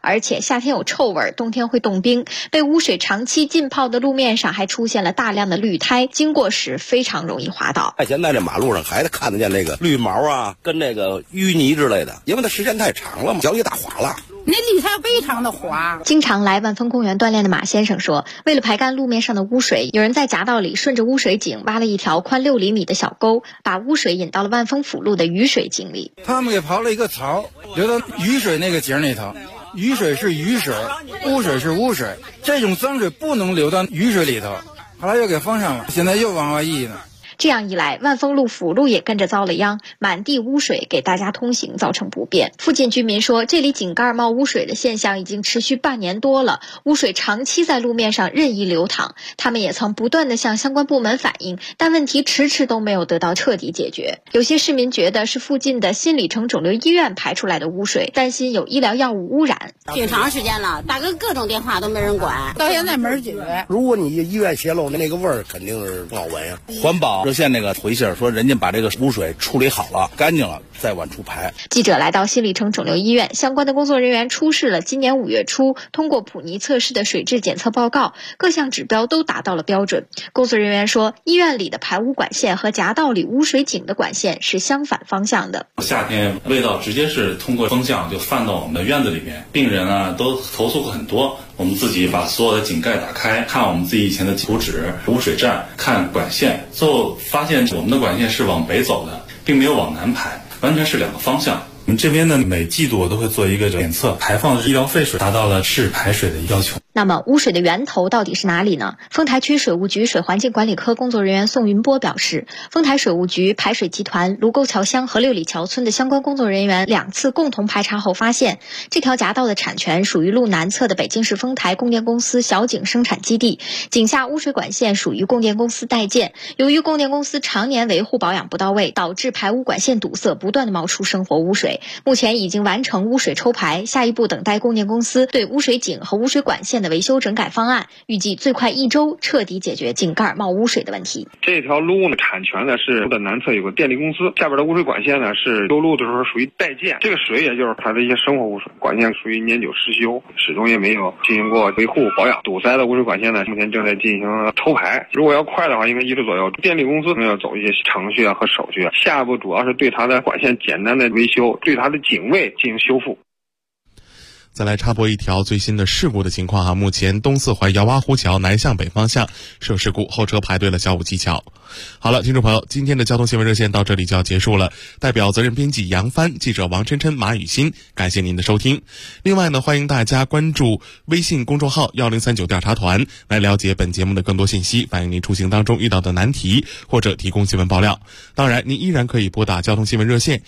而且夏天有臭味，冬天会冻冰。被污水长期浸泡的路面上还出现了大量的绿胎，经过时非常容易滑倒。 现在这马路上还看得见那个绿毛啊，跟那个淤泥之类的，因为它时间太长了嘛，脚也打滑了。 那绿苔非常的滑。 经常来万丰公园锻炼的马先生说，为了排干路面上的污水，有人在夹道里顺着污水井挖了一条宽6厘米的小沟，把污水引到了万丰辅路的雨水井里。 他们给刨了一个槽，流到雨水那个井里头。雨水是雨水，污水是污水，这种脏水不能流到雨水里头。后来又给封上了，现在又往外溢呢。 这样一来，万丰路辅路也跟着遭了殃，满地污水给大家通行造成不便。附近居民说，这里井盖冒污水的现象已经持续半年多了，污水长期在路面上任意流淌。他们也曾不断地向相关部门反映，但问题迟迟都没有得到彻底解决。有些市民觉得是附近的新里程肿瘤医院排出来的污水，担心有医疗药物污染。 挺长时间了，打个各种电话都没人管，到现在没人解决。 如果你医院泄漏的那个味儿，肯定是不好闻呀。 环保热线那个回信说，人家把这个污水处理好了，干净了，再往出排。 记者来到新里程肿瘤医院，相关的工作人员出示了今年5月初通过普尼测试的水质检测报告，各项指标都达到了标准。工作人员说，医院里的排污管线和夹道里污水井的管线是相反方向的。 夏天味道直接是通过风向就泛到我们的院子里面，病人啊都投诉过很多。我们自己把所有的井盖打开，看我们自己以前的图纸、污水站，看管线，最后发现我们的管线是往北走的，并没有往南排，完全是2个方向。我们这边呢，每季度我都会做一个检测，排放的医疗废水达到了市排水的要求。 那么污水的源头到底是哪里呢？丰台区水务局水环境管理科工作人员宋云波表示，丰台水务局排水集团卢沟桥乡和六里桥村的相关工作人员2次共同排查后发现，这条夹道的产权属于路南侧的北京市丰台供电公司小井生产基地，井下污水管线属于供电公司代建。由于供电公司常年维护保养不到位，导致排污管线堵塞，不断的冒出生活污水。目前已经完成污水抽排，下一步等待供电公司对污水井和污水管线的维修整改方案，预计最快1周彻底解决井盖冒污水的问题。 这条路呢，产权呢是路的南侧有个电力公司，下边的污水管线呢是修路的时候属于代建，这个水也就是它的一些生活污水，管线属于年久失修，始终也没有进行过维护保养，堵塞的污水管线呢目前正在进行抽排，如果要快的话应该1周左右。电力公司要走一些程序啊和手续啊，下一步主要是对它的管线简单的维修，对它的井位进行修复。 再来插播一条最新的事故的情况目前东四环姚洼湖桥南向北方向涉事故，后车排队了小武基桥。好了，听众朋友，今天的交通新闻热线到这里就要结束了。代表责任编辑杨帆、记者王琛琛、马雨欣，感谢您的收听。另外呢，欢迎大家关注微信公众号1039调查团，来了解本节目的更多信息，反映您出行当中遇到的难题，或者提供新闻爆料。当然，您依然可以拨打交通新闻热线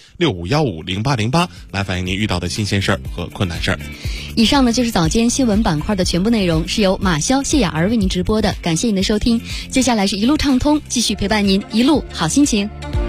65150808来反映您遇到的新鲜事儿和困难事儿。 以上呢就是早间新闻板块的全部内容，是由马潇、谢雅儿为您直播的，感谢您的收听。接下来是一路畅通，继续陪伴您一路好心情。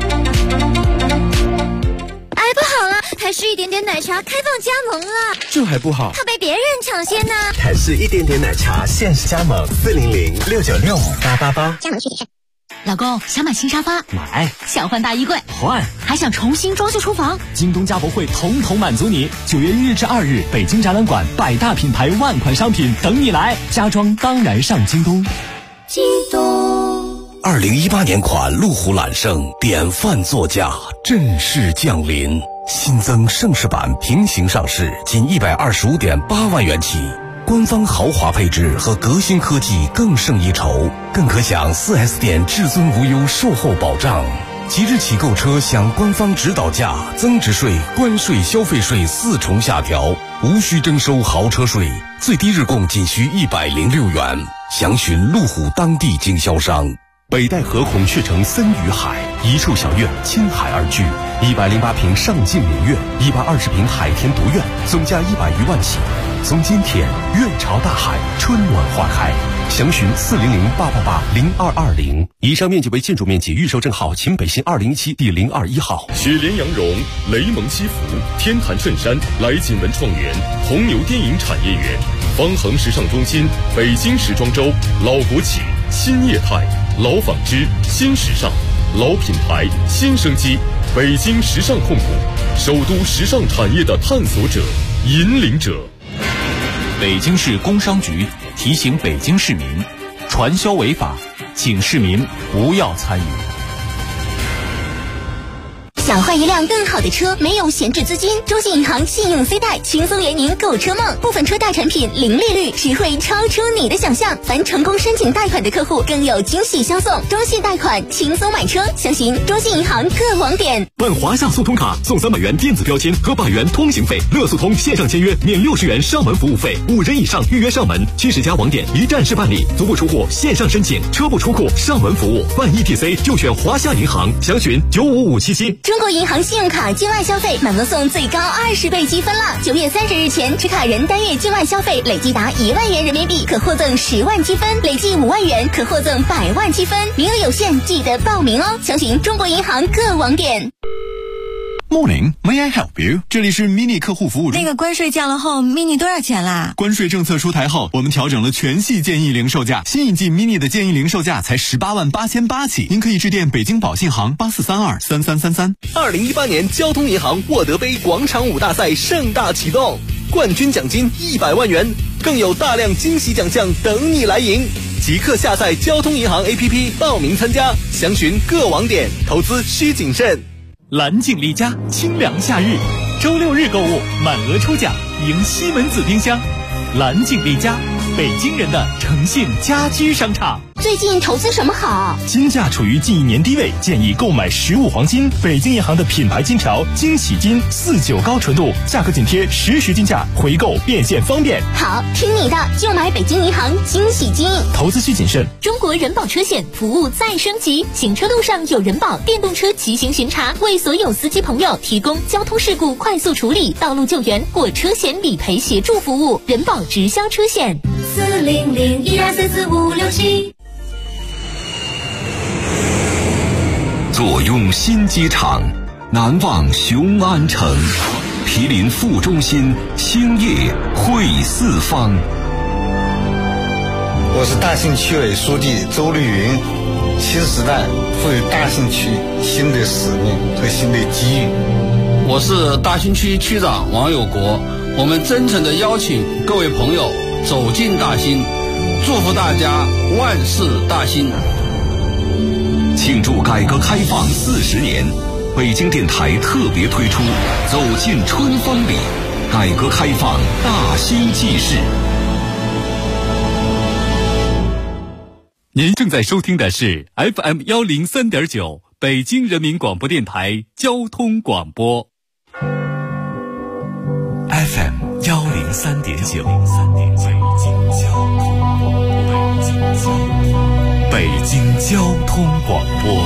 哎，不好了，台式一点点奶茶开放加盟了， 这还不好， 怕被别人抢先呢。 台式一点点奶茶限时加盟40069658888， 加盟具体是。 老公，想买新沙发？ 买。 想换大衣柜？ 换。 还想重新装修厨房？ 京东家博会统统满足你。9月1日至2日，北京展览馆100大品牌万款商品等你来，家装当然上京东。 京东。 2018年款路虎揽胜典范座驾正式降临，新增盛世版平行上市，仅125.8万元起。官方豪华配置和革新科技更胜一筹，更可享 4S 店至尊无忧售后保障。即日起购车享官方指导价，增值税、关税、消费税4重下调，无需征收豪车税，最低日供仅需106元。详询路虎当地经销商。 北戴河孔雀城森雨海，一处小院，亲海而居，108平上进名苑，120平海天独院，总价100余万起。从今天，院朝大海，春暖花开。详询400888220。以上面积为建筑面积，预售证号秦北新2017第021号。 雪莲羊绒、雷蒙西服、天坛衬衫、来锦文创园、红牛电影产业园、方恒时尚中心、北京时装周、老国企、新业态、老纺织、新时尚、老品牌、新生机，北京时尚控股，首都时尚产业的探索者、引领者。 北京市工商局提醒北京市民，传销违法，请市民不要参与。 想换一辆更好的车，没有闲置资金，中信银行信用 C 贷轻松圆您购车梦，部分车贷产品零利率，实惠超出你的想象。凡成功申请贷款的客户更有惊喜相送，中信贷款轻松买车，详询中信银行各网点。 办华夏速通卡送300元电子标签和100元通行费，乐速通线上签约免60元上门服务费，5人以上预约上门，70家网点一站式办理，足不出户线上申请，车不出库上门服务，办 ETC 就选华夏银行，详询95577。 中国银行信用卡境外消费满额送最高20倍积分了！9月30日前持卡人单月境外消费累计达1万元人民币，可获赠10万积分；累计5万元可获赠100万积分，名额有限，记得报名哦！详询中国银行各网点。 Morning, may I help you？ 这里是 mini 客户服务中。 那个关税降了后 ，mini 多少钱啦？ 关税政策出台后，我们调整了全系建议零售价，新一季 mini 的建议零售价才18万8800起。您可以致电北京保信行84323333。 2018年交通银行沃德杯广场舞大赛盛大启动，冠军奖金100万元，更有大量惊喜奖项等你来赢。即刻下载交通银行 APP 报名参加，详询各网点，投资需谨慎。 蓝净力佳清凉夏日，周6日购物满额抽奖，赢西门子冰箱。蓝净力佳，北京人的诚信家居商场。 最近投资什么好？ 金价处于近1年低位，建议购买实物黄金。北京银行的品牌金条惊喜金49高纯度，价格紧贴实时金价，回购变现方便。 好，听你的，就买北京银行惊喜金。 投资需谨慎。 中国人保车险服务再升级，行车路上有人保电动车骑行巡查，为所有司机朋友提供交通事故快速处理、道路救援或车险理赔协助服务。人保直销车险40012445567。 坐拥新机场，难忘雄安城，毗邻副中心，兴业汇四方。 我是大兴区委书记周绿云。新时代赋予大兴区新的使命和新的机遇。 我是大兴区区长王有国。我们真诚地邀请各位朋友走进大兴，祝福大家万事大兴。 庆祝改革开放40年，北京电台特别推出走进春风里，改革开放大兴纪事。 您正在收听的是 FM 103.9北京人民广播电台交通广播。 FM 103.9北京交通广播，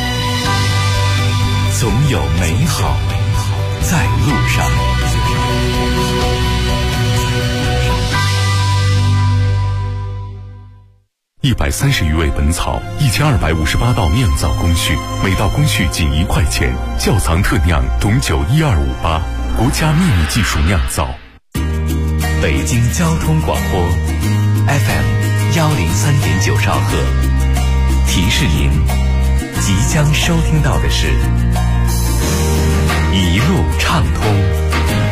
总有美好在路上。130余味本草，1258道酿造工序，每道工序仅1块钱。窖藏特酿董酒12588，国家秘密技术酿造。北京交通广播 FM 103.9兆赫，提示您即将收听到的是一路畅通。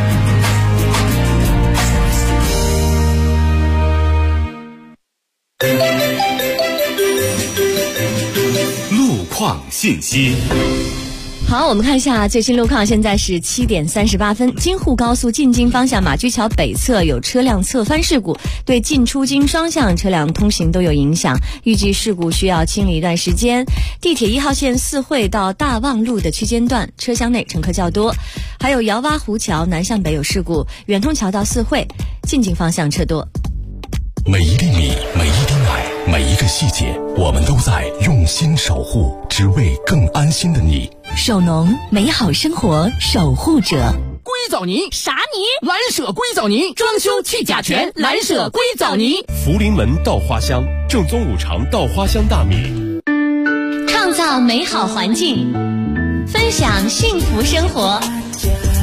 路况信息。 好，我们看一下最新路况，现在是7点38分。京沪高速进京方向马驹桥北侧有车辆侧翻事故，对进出京双向车辆通行都有影响，预计事故需要清理一段时间。地铁1号线四惠到大望路的区间段车厢内乘客较多，还有姚洼湖桥南向北有事故，远通桥到四惠进京方向车多。 每一粒米，每一滴奶，每一个细节，我们都在用心守护，只为更安心的你。 首农，美好生活守护者。 硅藻泥啥泥？ 蓝舍硅藻泥，装修去甲醛，蓝舍硅藻泥。 福临门稻花香，正宗五常稻花香大米。 创造美好环境，分享幸福生活。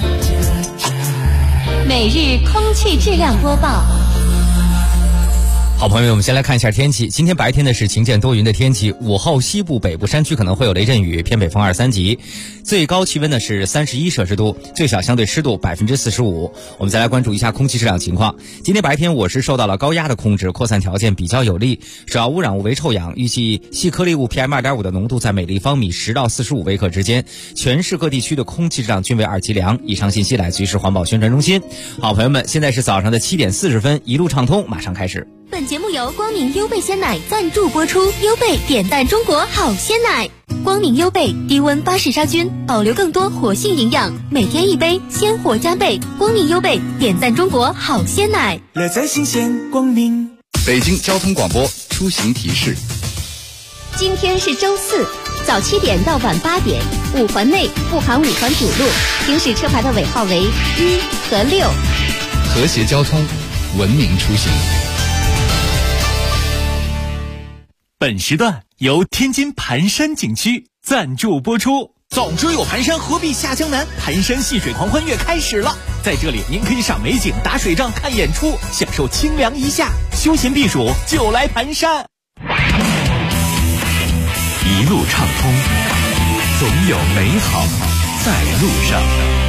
每日空气质量播报。 好朋友们，我们先来看一下天气。今天白天呢是晴间多云的天气，午后西部北部山区可能会有雷阵雨，偏北风2、3级，最高气温呢是31摄氏度，最小相对湿度45%。我们再来关注一下空气质量情况。今天白天我市受到了高压的控制，扩散条件比较有利，主要污染物为臭氧，预计细颗粒物 PM2.5 的浓度在每立方米10到45微克之间，全市各地区的空气质量均为2级良。以上信息来自于市环保宣传中心。好朋友们，现在是早上的7点40分，一路畅通马上开始。 本节目由光明优贝鲜奶赞助播出，优贝点赞中国好鲜奶。光明优贝低温巴氏杀菌，保留更多活性营养，每天一杯，鲜活加倍。光明优贝点赞中国好鲜奶， 乐在新鲜光明。 北京交通广播出行提示： 今天是周四，早7点到晚8点，5环内不含5环主路，行驶车牌的尾号为1和6。 和谐交通，文明出行。 本时段由天津盘山景区赞助播出。早知有盘山，何必下江南？盘山戏水狂欢月开始了，在这里您可以赏美景、打水仗、看演出，享受清凉一夏，休闲避暑就来盘山。 一路畅通，总有美好在路上。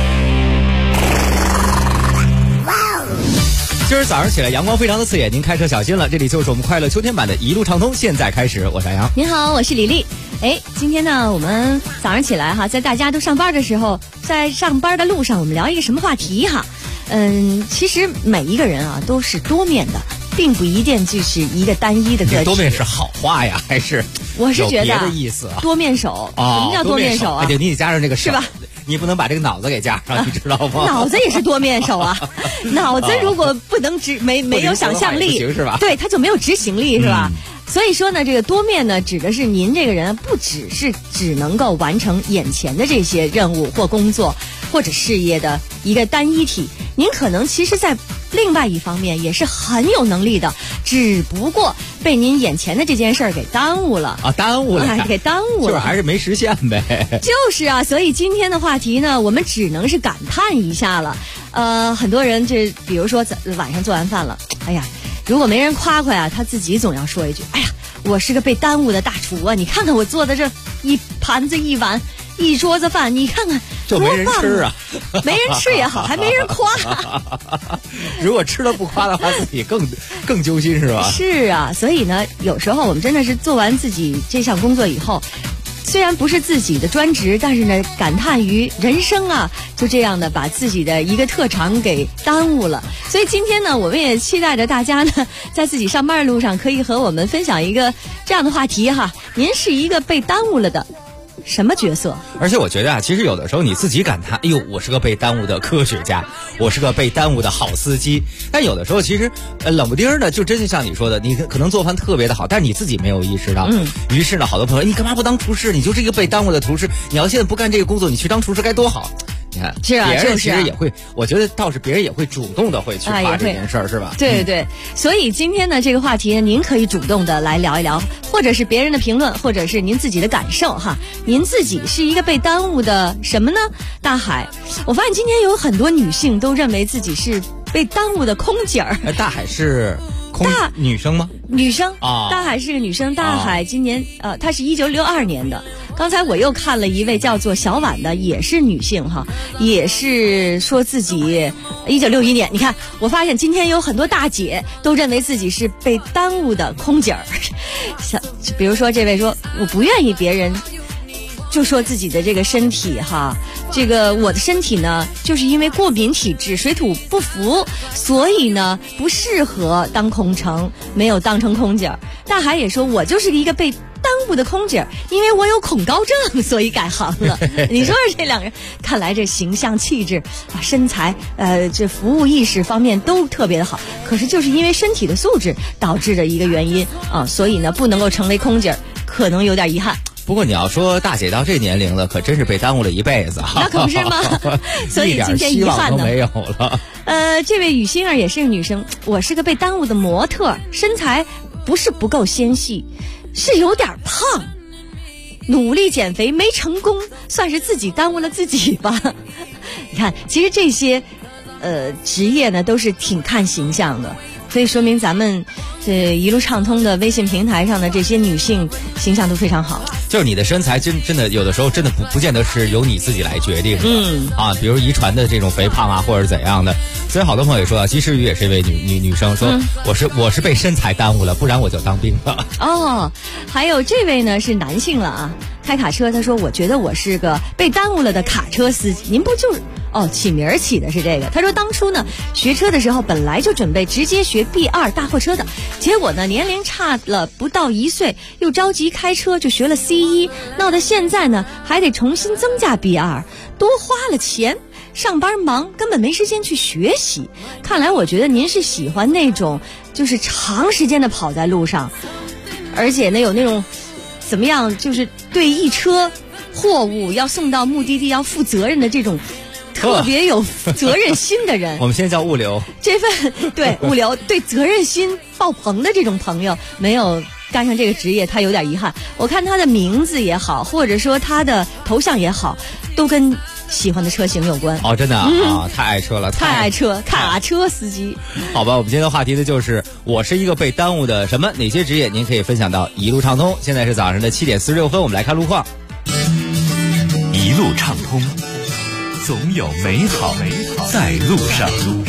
今儿早上起来阳光非常的刺眼，您开车小心了。这里就是我们快乐秋天版的一路畅通，现在开始，我是杨。 您好，我是李丽。今天呢，我们早上起来哈，在大家都上班的时候，在上班的路上，我们聊一个什么话题哈？其实每一个人啊都是多面的，并不一定就是一个单一的个体。 多面是好话呀，还是我是觉得有别的意思啊？ 多面手，什么叫多面手啊？ 对，你得加上这个手， 是吧？ 你不能把这个脑子给加上，你知道吗？ 脑子也是多面手啊，脑子如果不能没有想象力， 是吧？ 对，他就没有执行力，是吧？所以说呢，这个多面呢，指的是您这个人不只能够完成眼前的这些任务或工作或者事业的一个单一体，您可能其实在另外一方面也是很有能力的，只不过被您眼前的这件事儿给耽误了啊，耽误了， 给耽误了， 就是还是没实现呗。 就是啊，所以今天的话题呢，我们只能是感叹一下了。很多人比如说晚上做完饭了，哎呀，如果没人夸夸呀，他自己总要说一句：“哎呀，我是个被耽误的大厨啊！你看看我做的这一盘子一碗一桌子饭，你看看就没人吃啊， 没人吃也好，还没人夸。 如果吃了不夸的话，自己更揪心是吧？ 是啊，所以呢，有时候我们真的是做完自己这项工作以后。虽然不是自己的专职，但是呢，感叹于人生啊，就这样的把自己的一个特长给耽误了。所以今天呢，我们也期待着大家呢，在自己上班的路上，可以和我们分享一个这样的话题哈。您是一个被耽误了的什么角色？ 而且我觉得啊，其实有的时候你自己感叹，哎呦，我是个被耽误的科学家，我是个被耽误的好司机。但有的时候其实，冷不丁的，就真的像你说的，你可能做饭特别的好，但是你自己没有意识到。于是呢，好多朋友，你干嘛不当厨师？你就是一个被耽误的厨师。你要现在不干这个工作，你去当厨师该多好。你看， 是啊， 别人其实也会，我觉得倒是别人也会主动的会去夸这件事儿，是吧？ 对对，所以今天呢，这个话题呢，您可以主动的来聊一聊，或者是别人的评论，或者是您自己的感受哈。您自己是一个被耽误的什么呢？大海，我发现今天有很多女性都认为自己是被耽误的空姐儿。 大海是女生吗？ 女生啊，大海是个女生。大海今年她是1962年的。刚才我又看了一位叫做小婉的，也是女性哈，也是说自己1961年。你看，我发现今天有很多大姐都认为自己是被耽误的空姐儿。像比如说这位说，我不愿意别人就说自己的这个身体哈，这个我的身体呢，就是因为过敏体质，水土不服，所以呢不适合当空乘，没有当成空姐。大海也说，我就是一个被耽误的空姐，因为我有恐高症，所以改行了。你说这两个人，看来这形象气质啊、身材，这服务意识方面都特别的好，可是就是因为身体的素质导致的一个原因啊，所以呢不能够成为空姐，可能有点遗憾。 不过你要说大姐到这年龄了，可真是被耽误了一辈子。 那可不是吗？所以今天遗憾呢没有了。 这位雨欣儿也是个女生，我是个被耽误的模特，身材不是不够纤细，是有点胖，努力减肥没成功，算是自己耽误了自己吧。你看，其实这些职业呢都是挺看形象的，所以说明咱们一路畅通的微信平台上的这些女性形象都非常好。 就是你的身材真的有的时候真的不见得是由你自己来决定的，比如遗传的这种肥胖啊或者怎样的。所以好多朋友也说鸡世宇也是一位女生，说我是被身材耽误了，不然我就当兵了。 哦，还有这位呢是男性了啊，开卡车，他说我觉得我是个被耽误了的卡车司机。您不就是起名儿起的是这个。他说当初呢学车的时候本来就准备直接学 B2 大货车的，结果呢年龄差了不到1岁，又着急开车就学了 C1， 闹得现在呢还得重新增加 B2， 多花了钱，上班忙根本没时间去学习。看来我觉得您是喜欢那种就是长时间的跑在路上，而且呢有那种怎么样就是对一车货物要送到目的地要负责任的这种特别有责任心的人。 我们现在叫物流。 这份对物流对责任心爆棚的这种朋友没有干上这个职业，他有点遗憾。我看他的名字也好，或者说他的头像也好，都跟喜欢的车型有关。 真的太爱车了， 太爱车，卡车司机。 好吧，我们今天的话题呢就是我是一个被耽误的什么，哪些职业您可以分享到一路畅通。现在是早上的7点46分，我们来看路况。 一路畅通，总有美好在路上。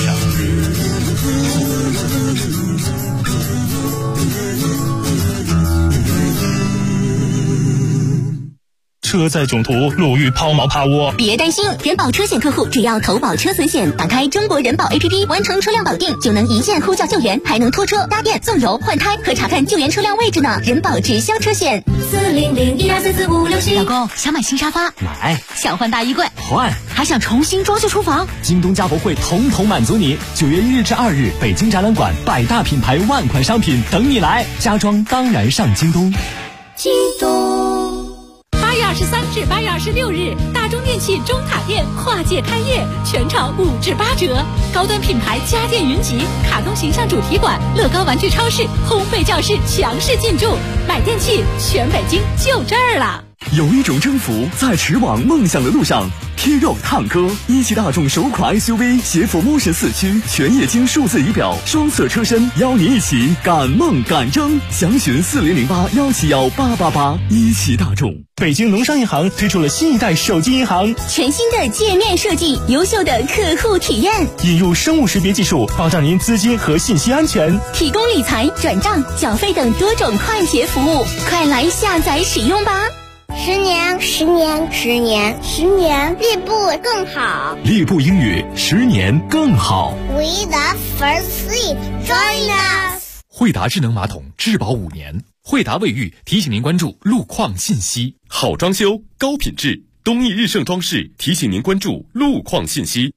车载囧途，路遇抛锚趴窝。 别担心，人保车险客户只要投保车损险，打开中国人保 APP， 完成车辆保定，就能一键呼叫救援，还能拖车、搭电、送油、换胎和查看救援车辆位置呢。人保直销车险40012445610。 老公，想买新沙发？ 买。 想换大衣柜？ 换。 还想重新装修厨房？ 京东家博会统统满足你。9月1日至2日，北京展览馆100大品牌万款商品等你来，家装当然上京东。 京东。8月23至8月26日，大中电器中塔店跨界开业，全场5至8折。高端品牌家电云集、卡通形象主题馆、乐高玩具超市、烘焙教室强势进驻，买电器全北京就这儿了。 有一种征服在驰往梦想的路上。贴肉烫哥，一汽大众首款 SUV 携 Formotion 4驱全液晶数字仪表，双色车身，邀你一起赶梦赶征。详询4008-171-888。一汽大众。 北京农商银行推出了新一代手机银行， 全新的界面设计，优秀的客户体验， 引入生物识别技术，保障您资金和信息安全， 提供理财、转账、缴费等多种快捷服务，快来下载使用吧。 10年，立步更好。 立步英语10年更好。 We the first seat, join us。 惠达智能马桶质保5年。惠达卫浴提醒您关注路况信息。 好装修，高品质，东义日盛装饰提醒您关注路况信息。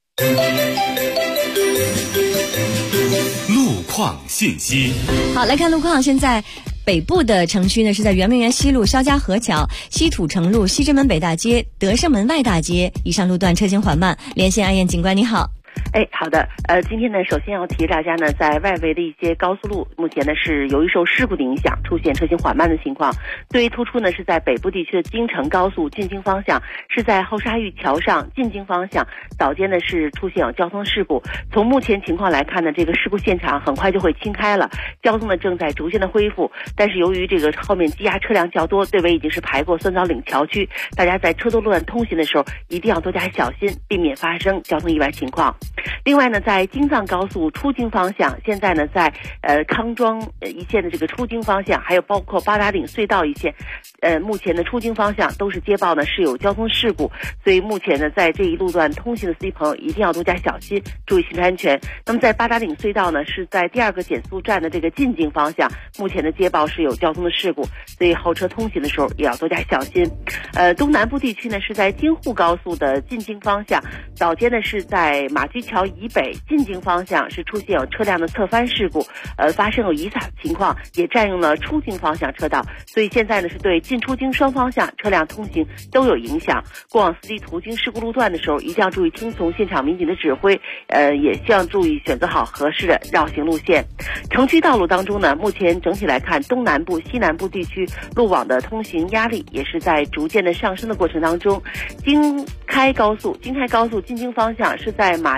路况信息。 好，来看路况。现在北部的城区呢是在圆明园西路、肖家河桥、西土城路、西直门北大街、德胜门外大街以上路段车行缓慢。连线安燕警官，你好。 好的，今天呢，首先要提大家呢，在外围的一些高速路，目前呢是由于受事故的影响，出现车行缓慢的情况。最为突出呢是在北部地区的京承高速进京方向，是在后沙峪桥上进京方向，早间呢是出现有交通事故。从目前情况来看呢，这个事故现场很快就会清开了，交通呢正在逐渐的恢复。但是由于这个后面积压车辆较多，队尾已经是排过酸枣岭桥区，大家在车多路段通行的时候一定要多加小心，避免发生交通意外情况。另外呢，在京藏高速出京方向，现在呢在康庄一线的这个出京方向，还有包括八达岭隧道一线，目前的出京方向都是接报呢是有交通事故，所以目前呢在这一路段通行的司机朋友一定要多加小心，注意行车安全。那么在八达岭隧道呢是在第2个减速站的这个进京方向，目前的接报是有交通的事故，所以后车通行的时候也要多加小心。东南部地区呢是在京沪高速的进京方向，早间呢是在马驹桥以北进京方向是出现有车辆的侧翻事故，发生有遗撒的情况，也占用了出京方向车道，所以现在呢是对进出京双方向车辆通行都有影响。过往司机途经事故路段的时候，一定要注意听从现场民警的指挥，也希望注意选择好合适的绕行路线。城区道路当中呢，目前整体来看，东南部、西南部地区路网的通行压力也是在逐渐的上升的过程当中。京开高速进京方向是在马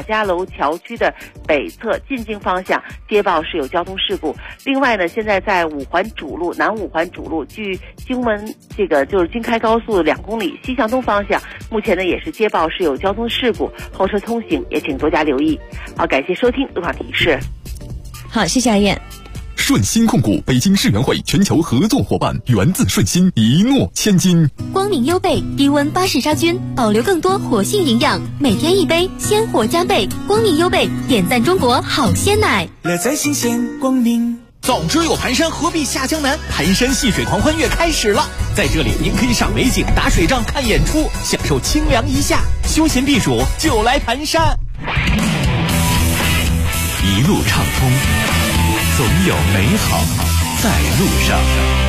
家楼桥区的北侧进京方向接报是有交通事故。另外呢，现在在五环主路南五环主路距京门这个就是京开高速2公里西向东方向，目前呢也是接报是有交通事故，后车通行也请多加留意。好，感谢收听路况提示。 好，谢谢阿燕。 顺鑫控股北京世园会全球合作伙伴，源自顺鑫，一诺千金。 光明优贝低温巴氏杀菌，保留更多活性营养，每天一杯，鲜活加倍。光明优贝点赞中国好鲜奶， 乐在新鲜光明。 总之有盘山，何必下江南？盘山戏水狂欢月开始了，在这里您可以赏美景、打水仗、看演出，享受清凉一夏，休闲避暑就来盘山。 一路畅通，总有美好在路上。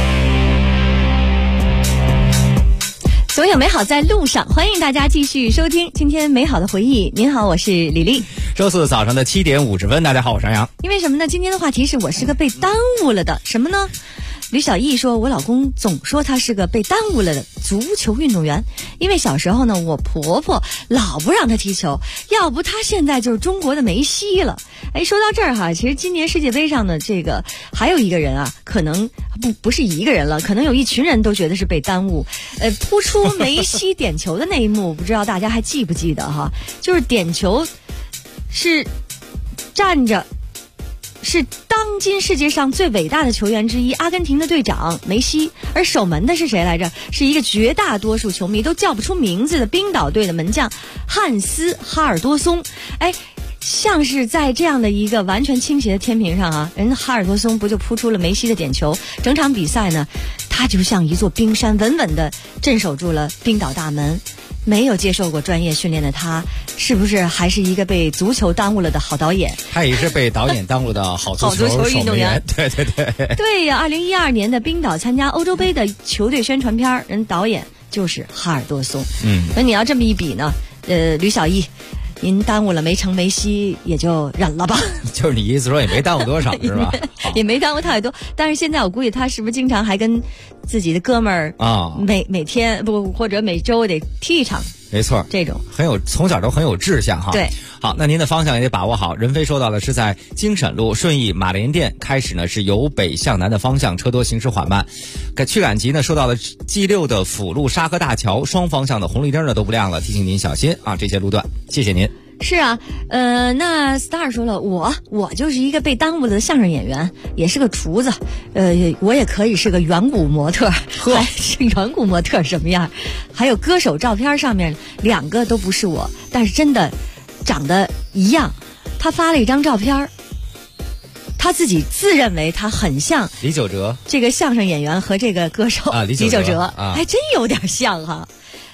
总有美好在路上，欢迎大家继续收听今天美好的回忆。您好，我是李丽。 周四早上的7点50分，大家好，我是杨洋。 因为什么呢？今天的话题是我是个被耽误了的什么呢？吕小艺说，我老公总说他是个被耽误了的足球运动员，因为小时候呢，我婆婆老不让他踢球，要不他现在就是中国的梅西了。哎，说到这儿哈，其实今年世界杯上的这个还有一个人啊，可能不是一个人了，可能有一群人都觉得是被耽误。扑出梅西点球的那一幕，不知道大家还记不记得哈？就是点球是站着。是当今世界上最伟大的球员之一，阿根廷的队长梅西，而守门的是谁来着？是一个绝大多数球迷都叫不出名字的冰岛队的门将汉斯·哈尔多松。哎，像是在这样的一个完全倾斜的天平上啊，人哈尔多松不就扑出了梅西的点球？整场比赛呢，他就像一座冰山，稳稳地镇守住了冰岛大门。没有接受过专业训练的他，是不是还是一个被足球耽误了的好导演？ 他也是被导演耽误的好足球运动员。对对对， 对呀！2012年的冰岛参加欧洲杯的球队宣传片，人导演就是哈尔多松。所以你要这么一比呢，吕小艺，您耽误了没成梅西，也就忍了吧。 就是你意思说也没耽误多少是吧？ 也没耽误太多，但是现在我估计他是不是经常还跟自己的哥们儿啊，每天不或者每周得踢一场。 没错， 这种从小都很有志向哈。 对， 好，那您的方向也得把握好。任飞说到的是在京沈路顺义马连店开始呢，是由北向南的方向，车多行驶缓慢。去赶集呢，说到了 G6 的辅路沙河大桥双方向的红绿灯呢都不亮了，提醒您小心啊，这些路段。谢谢您。 是啊，那 Star 说了，我就是一个被耽误了的相声演员，也是个厨子，我也可以是个远古模特，还是远古模特什么样？还有歌手照片上面2个都不是我，但是真的长得一样。他发了一张照片，他自己自认为他很像李玖哲， 这个相声演员和这个歌手李玖哲还真有点像哈。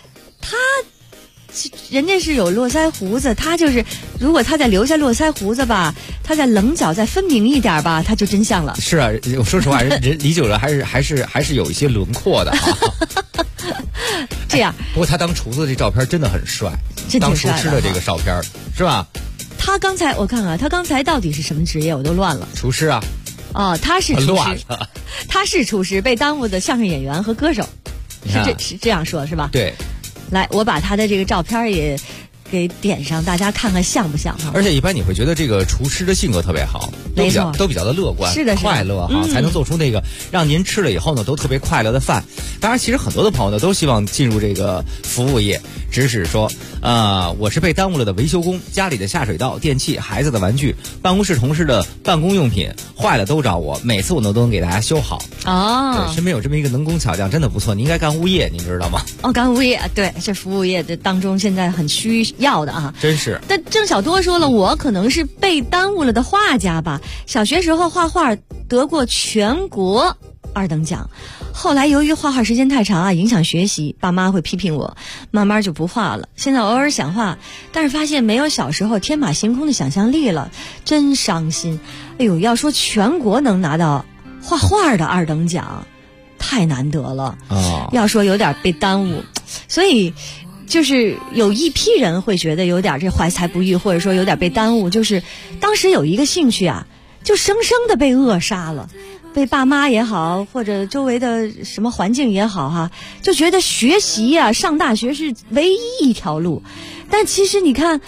人家是有络腮胡子，他就是如果他再留下络腮胡子吧，他在棱角再分明一点吧，他就真像了。 是啊，说实话，人李玖哲还是有一些轮廓的啊。 这样， 不过他当厨子这照片真的很帅，当厨师的这个照片是吧？ 他刚才我看看，他刚才到底是什么职业，我都乱了。 厨师啊。 哦，他是厨师， 乱了。 他是厨师，被耽误的相声演员和歌手，是这样说是吧？ 对。 来，我把他的这个照片也给点上，大家看看像不像哈？ 而且一般你会觉得这个厨师的性格特别好，都比较的乐观， 是的， 快乐哈，才能做出那个让您吃了以后呢都特别快乐的饭。当然，其实很多的朋友呢都希望进入这个服务业，只是说，我是被耽误了的维修工，家里的下水道、电器、孩子的玩具、办公室同事的办公用品坏了都找我，每次我都能给大家修好。 哦， 对，身边有这么一个能工巧匠，真的不错。你应该干物业，你知道吗？ 哦，干物业，对，这服务业的当中现在很需要的啊。 真是。 但郑小多说了，我可能是被耽误了的画家吧。小学时候画画得过全国2等奖，后来由于画画时间太长啊，影响学习，爸妈会批评我，慢慢就不画了。现在偶尔想画，但是发现没有小时候天马行空的想象力了，真伤心。哎呦，要说全国能拿到画画的2等奖，太难得了。要说有点被耽误，所以就是有一批人会觉得有点这怀才不遇，或者说有点被耽误，就是当时有一个兴趣啊，就生生的被扼杀了，被爸妈也好，或者周围的什么环境也好哈，就觉得学习啊，上大学是唯一一条路。但其实你看，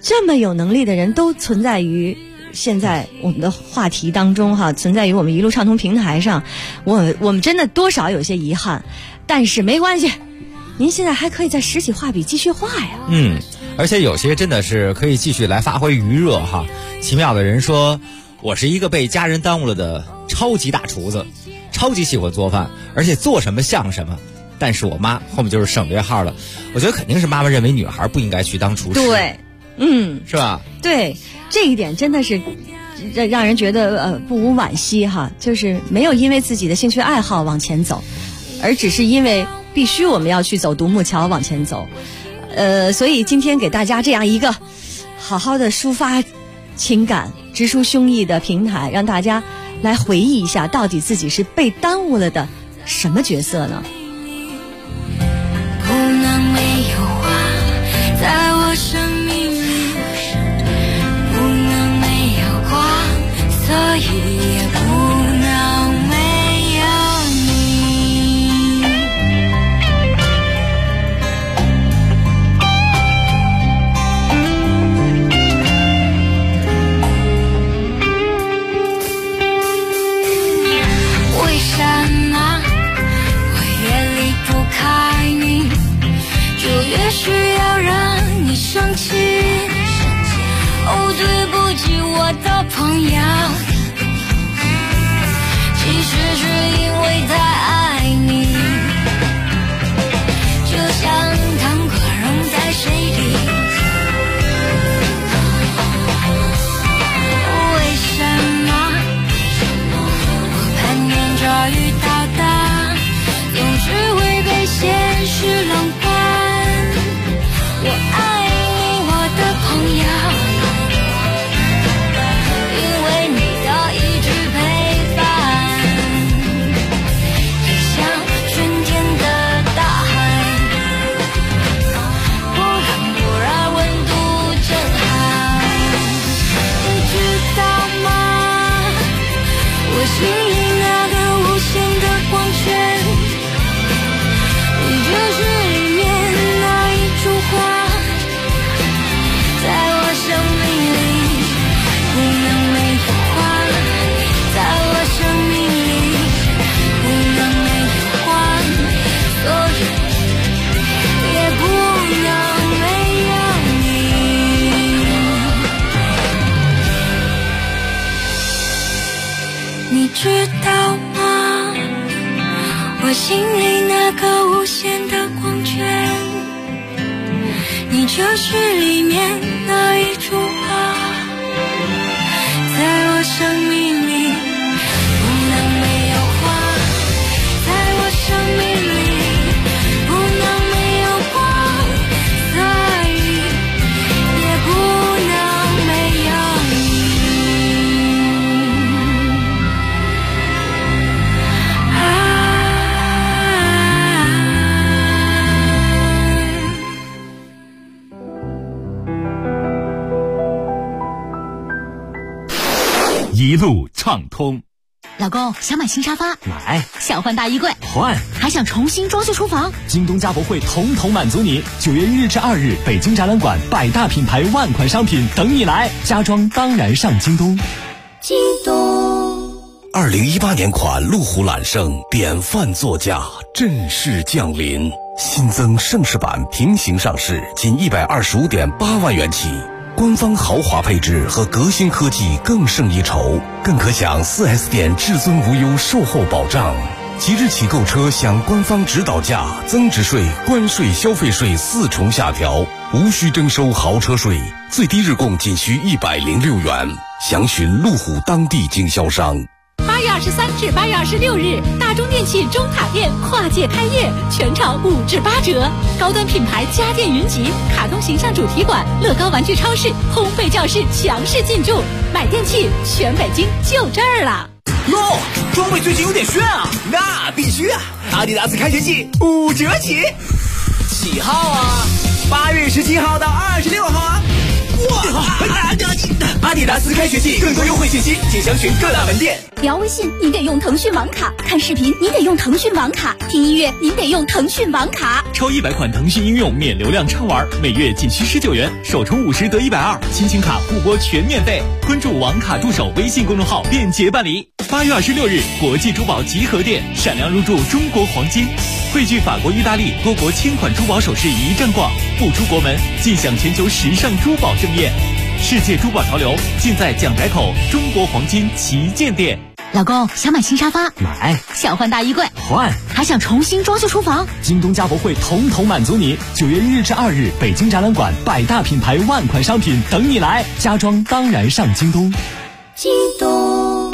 这么有能力的人都存在于现在我们的话题当中哈，存在于我们一路畅通平台上，我们真的多少有些遗憾，但是没关系，您现在还可以再拾起画笔继续画呀。 而且有些真的是可以继续来发挥余热哈。奇妙的人说，我是一个被家人耽误了的超级大厨子，超级喜欢做饭，而且做什么像什么。但是我妈后面就是省略号了，我觉得肯定是妈妈认为女孩不应该去当厨师。 对， 是吧？ 对，这一点真的是让人觉得不无惋惜哈，就是没有因为自己的兴趣爱好往前走，而只是因为必须我们要去走独木桥往前走。所以今天给大家这样一个好好的抒发情感、直抒胸臆的平台，让大家来回忆一下，到底自己是被耽误了的什么角色呢？ 不能没有花在我生命里，不能没有光，所以也不能没有你。为什么我越离不开你，就越需要让你生气？哦，对不起，我的朋友，其实是因为太爱你，就像糖果溶在水里。为什么我攀岩着遇到的总是会被现实冷落？我爱你，我的朋友，因为你的一直陪伴，也像春天的大海，不冷不热，温度正好。你知道吗？我心里那个无限的光圈，你就是里面那一束花。在我生命里不能没有花，在我生命里不能没有光，所以也不能没有你。你知道吗？我心里那个无限的光圈，你就是里面那一株花，在我生命里不能没有花，在我生命里不能没有光，所以也不能没有你。 一路畅通。 老公，想买新沙发， 买； 想换大衣柜， 换； 还想重新装修厨房， 京东家博会统统满足你。9月1日至2日，北京展览馆100大品牌万款商品等你来，家装当然上京东。 京东。 2018年款路虎揽胜典范座驾正式降临，新增盛世版平行上市，仅125.8万元起。官方豪华配置和革新科技更胜一筹，更可享 4S 店至尊无忧售后保障。即日起购车享官方指导价、增值税、关税、消费税4重下调，无需征收豪车税，最低日供仅需106元。详询路虎当地经销商。 8月23至8月26日，大中电器中塔店跨界开业，全场5至8折。高端品牌家电云集、卡通形象主题馆、乐高玩具超市、烘焙教室强势进驻，买电器全北京就这儿了。 哟，装备最近有点炫啊！那必须啊！阿迪达斯开学季5折起，几号啊？8月17号到26号啊！ 阿迪达斯开学季，更多优惠信息，请详询各大门店。 聊微信您得用腾讯网卡，看视频您得用腾讯网卡，听音乐您得用腾讯网卡。 超100款腾讯应用免流量畅玩，每月仅需19元，首充50得120，亲情卡互拨全免费。关注网卡助手微信公众号便捷办理。8月26日，国际珠宝集合店闪亮入驻中国黄金，汇聚法国、意大利多国千款珠宝首饰一站逛，不出国门尽享全球时尚珠宝盛宴。世界珠宝潮流尽在蒋宅口中国黄金旗舰店。 老公，想买新沙发？ 买。 想换大衣柜？ 换。 还想重新装修厨房？ 京东家博会统统满足你。9月1日至2日，北京展览馆100大品牌万款商品等你来，家装当然上京东。 京东。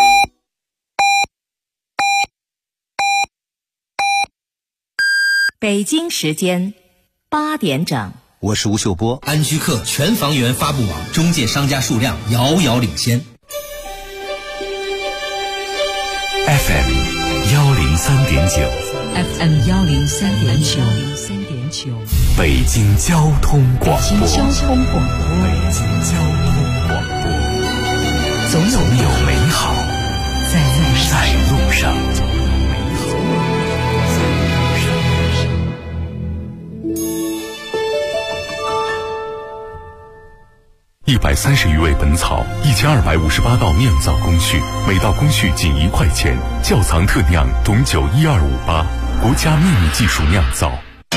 北京时间8点整。 我是吴秀波。安居客全房源发布网中介商家数量遥遥领先。 FM 103.9 FM 103.9 北京交通广播。 北京交通广播。总有美好在路上。 130余味本草，1258道酿造工序，每道工序仅1块钱。窖藏特酿董酒12588，国家秘密技术酿造。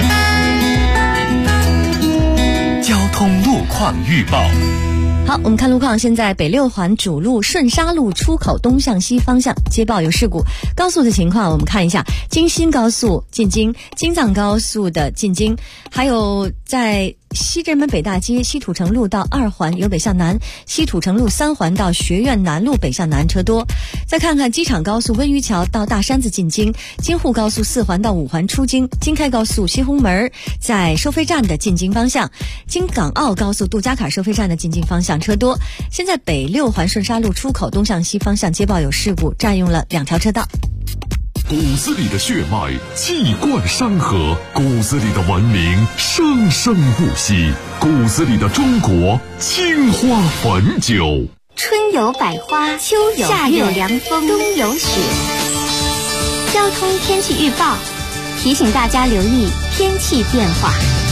交通路况预报。 好，我们看路况。现在北6环主路顺沙路出口东向西方向接报有事故。高速的情况我们看一下，京新高速进京、京藏高速的进京，还有在西直门北大街西土城路到2环由北向南，西土城路3环到学院南路北向南车多。再看看机场高速温榆桥到大山子进京，京沪高速4环到5环出京，京开高速西红门在收费站的进京方向，京港澳高速杜家坎收费站的进京方向车多。现在北6环顺沙路出口东向西方向接报有事故，占用了2条车道。 骨子里的血脉气贯山河，骨子里的文明生生不息，骨子里的中国青花汾酒。 春有百花，秋有夏有凉风，冬有雪。交通天气预报提醒大家留意天气变化。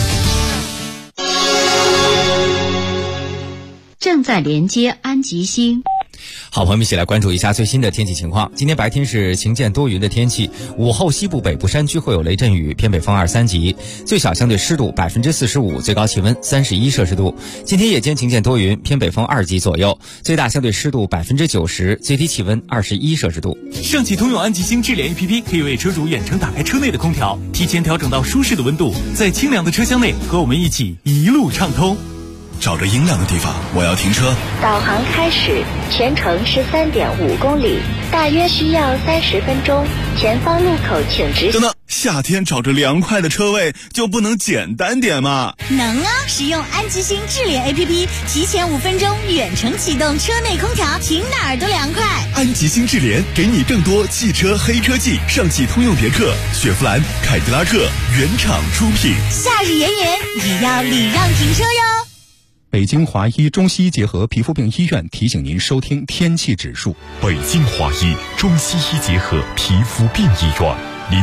正在连接安吉星。 好，朋友们一起来关注一下最新的天气情况。今天白天是晴间多云的天气，午后西部北部山区会有雷阵雨，偏北风2、3级，最小相对湿度45%，最高气温31摄氏度。今天夜间晴间多云，偏北风2级左右，最大相对湿度90%，最低气温21摄氏度。 上汽通用安吉星智联 APP 可以为车主远程打开车内的空调，提前调整到舒适的温度，在清凉的车厢内和我们一起一路畅通。 找着阴凉的地方，我要停车。 导航开始，全程13.5公里，大约需要30分钟。前方路口请直行。 等等，夏天找着凉快的车位就不能简单点吗？ 能啊！使用安吉星智联 APP， 提前5分钟远程启动车内空调，停哪儿都凉快。 安吉星智联给你更多汽车黑科技，上汽通用别克、雪佛兰、凯迪拉克原厂出品。 夏日炎炎，也要礼让停车哟。 北京华医中西医结合皮肤病医院提醒您收听天气指数。 北京华医中西医结合皮肤病医院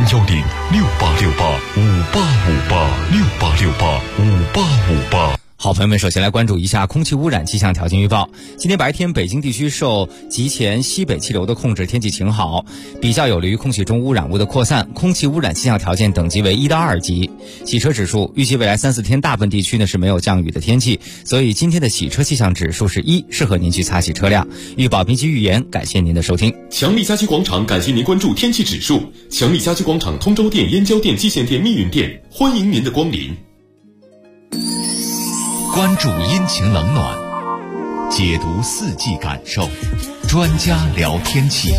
，010-6868-5858，6868-5858。 好，朋友们，首先来关注一下空气污染气象条件预报。今天白天，北京地区受极前西北气流的控制，天气晴好，比较有利于空气中污染物的扩散，空气污染气象条件等级为1到2级。洗车指数，预计未来3、4天大部分地区呢是没有降雨的天气，所以今天的洗车气象指数是1，适合您去擦洗车辆。预报编辑预言，感谢您的收听。 强力家居广场感谢您关注天气指数。强力家居广场通州店、燕郊店、蓟县店、密云店，欢迎您的光临。 关注阴晴冷暖，解读四季感受，专家聊天气。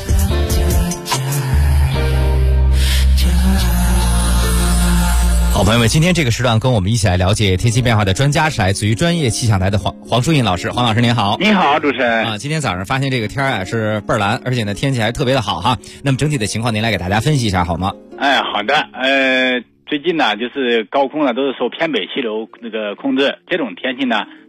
好，朋友们，今天这个时段跟我们一起来了解天气变化的专家是来自于专业气象台的黄淑印老师。黄老师您好。 您好，主持人啊，今天早上发现这个天啊是倍儿蓝，而且呢天气还特别的好哈。那么整体的情况您来给大家分析一下好吗？ 好的。最近呢，就是高空呢都是受偏北气流那个控制，这种天气呢